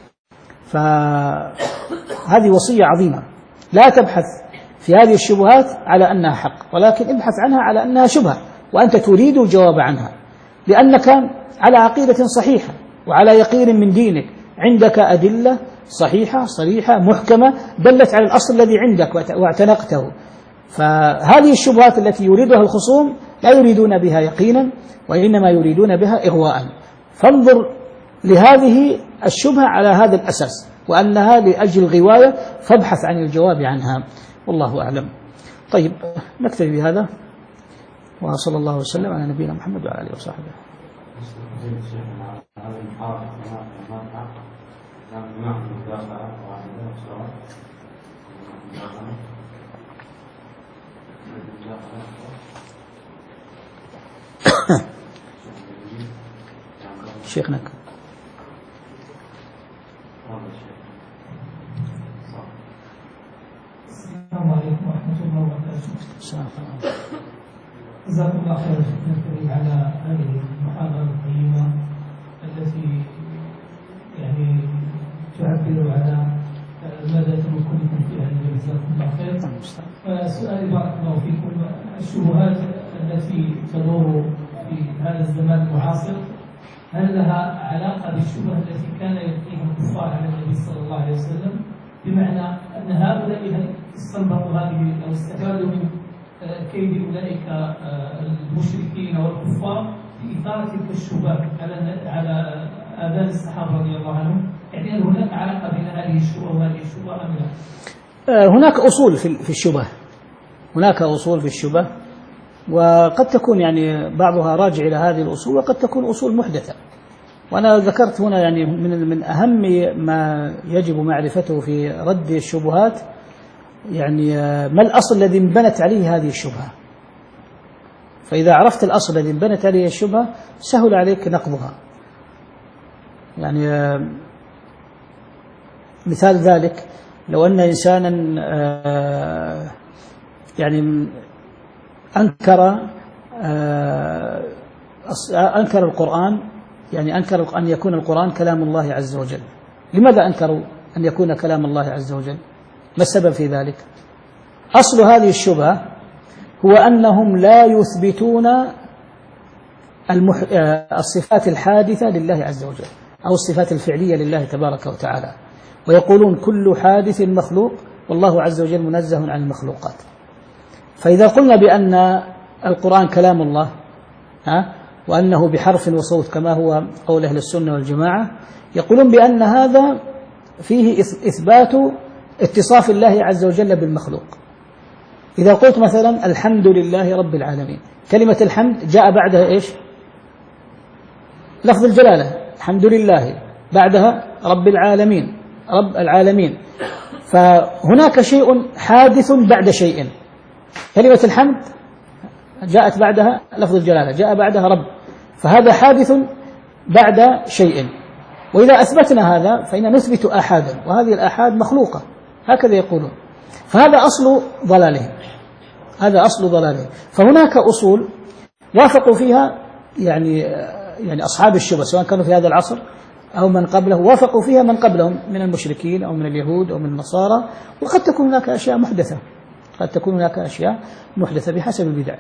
فهذه وصية عظيمة، لا تبحث في هذه الشبهات على أنها حق، ولكن ابحث عنها على أنها شبهة وأنت تريد الجواب عنها، لأنك على عقيدة صحيحة وعلى يقين من دينك، عندك أدلة صحيحة صريحة محكمة دلت على الأصل الذي عندك واعتنقته. فهذه الشبهات التي يريدها الخصوم لا يريدون بها يقينا، وإنما يريدون بها إغواء. فانظر لهذه الشبهة على هذا الأساس، وأنها لأجل غواية، فابحث عن الجواب عنها، والله أعلم. طيب، نكتفي بهذا، وصلى الله وسلم على نبينا محمد وعلى آله وصحبه. شيخنا السلام عليكم ورحمة الله وبركاته. جزاكم الله خير شيخنا الكريم على هذه المحاضرة القيمة التي يعني تعبر على مدى تمكنكم فيها. جزاكم الله خير. سؤالي بارك الله فيكم: الشبهات التي تدور في هذا الزمان المعاصر هل لها علاقة بالشبهة التي كان يلقيها الكفار على النبي صلى الله عليه وسلم؟ بمعنى أن هؤلاء استنبطوا هذه أو استفادوا من كيد أولئك المشركين والكفار في إثارة تلك الشبهات على آذان الصحابة رضي الله عنهم. يعني هل هناك علاقة بين هذه الشبهة وهذه الشبهة أم لا؟ هناك أصول في الشبهة، هناك أصول في الشبهة، وقد تكون يعني بعضها راجع إلى هذه الأصول، وقد تكون أصول محدثة. وأنا ذكرت هنا يعني من أهم ما يجب معرفته في رد الشبهات يعني ما الأصل الذي انبنت عليه هذه الشبهة. فإذا عرفت الأصل الذي انبنت عليه الشبهة سهل عليك نقضها. يعني مثال ذلك: لو أن إنسانا يعني أنكر القرآن، يعني أنكر أن يكون القرآن كلام الله عز وجل. لماذا أنكروا أن يكون كلام الله عز وجل؟ ما السبب في ذلك؟ أصل هذه الشبهة هو أنهم لا يثبتون الصفات الحادثة لله عز وجل، أو الصفات الفعلية لله تبارك وتعالى، ويقولون كل حادث مخلوق والله عز وجل منزه عن المخلوقات. فإذا قلنا بأن القرآن كلام الله وأنه بحرف وصوت كما هو قول أهل السنة والجماعة، يقولون بأن هذا فيه إثبات اتصاف الله عز وجل بالمخلوق. إذا قلت مثلا الحمد لله رب العالمين، كلمة الحمد جاء بعدها إيش؟ لفظ الجلالة، الحمد لله، بعدها رب العالمين، رب العالمين. فهناك شيء حادث بعد شيء. كلمة الحمد جاءت بعدها لفظ الجلالة، جاء بعدها رب، فهذا حادث بعد شيء. وإذا أثبتنا هذا فإن نثبت آحادا، وهذه الآحاد مخلوقة، هكذا يقولون. فهذا أصل ضلالهم، هذا أصل ضلالهم. فهناك أصول وافقوا فيها يعني أصحاب الشبه، سواء كانوا في هذا العصر أو من قبله، وافقوا فيها من قبلهم من المشركين أو من اليهود أو من النصارى. وقد تكون هناك أشياء محدثة، قد تكون هناك أشياء محدثة بحسب البدع.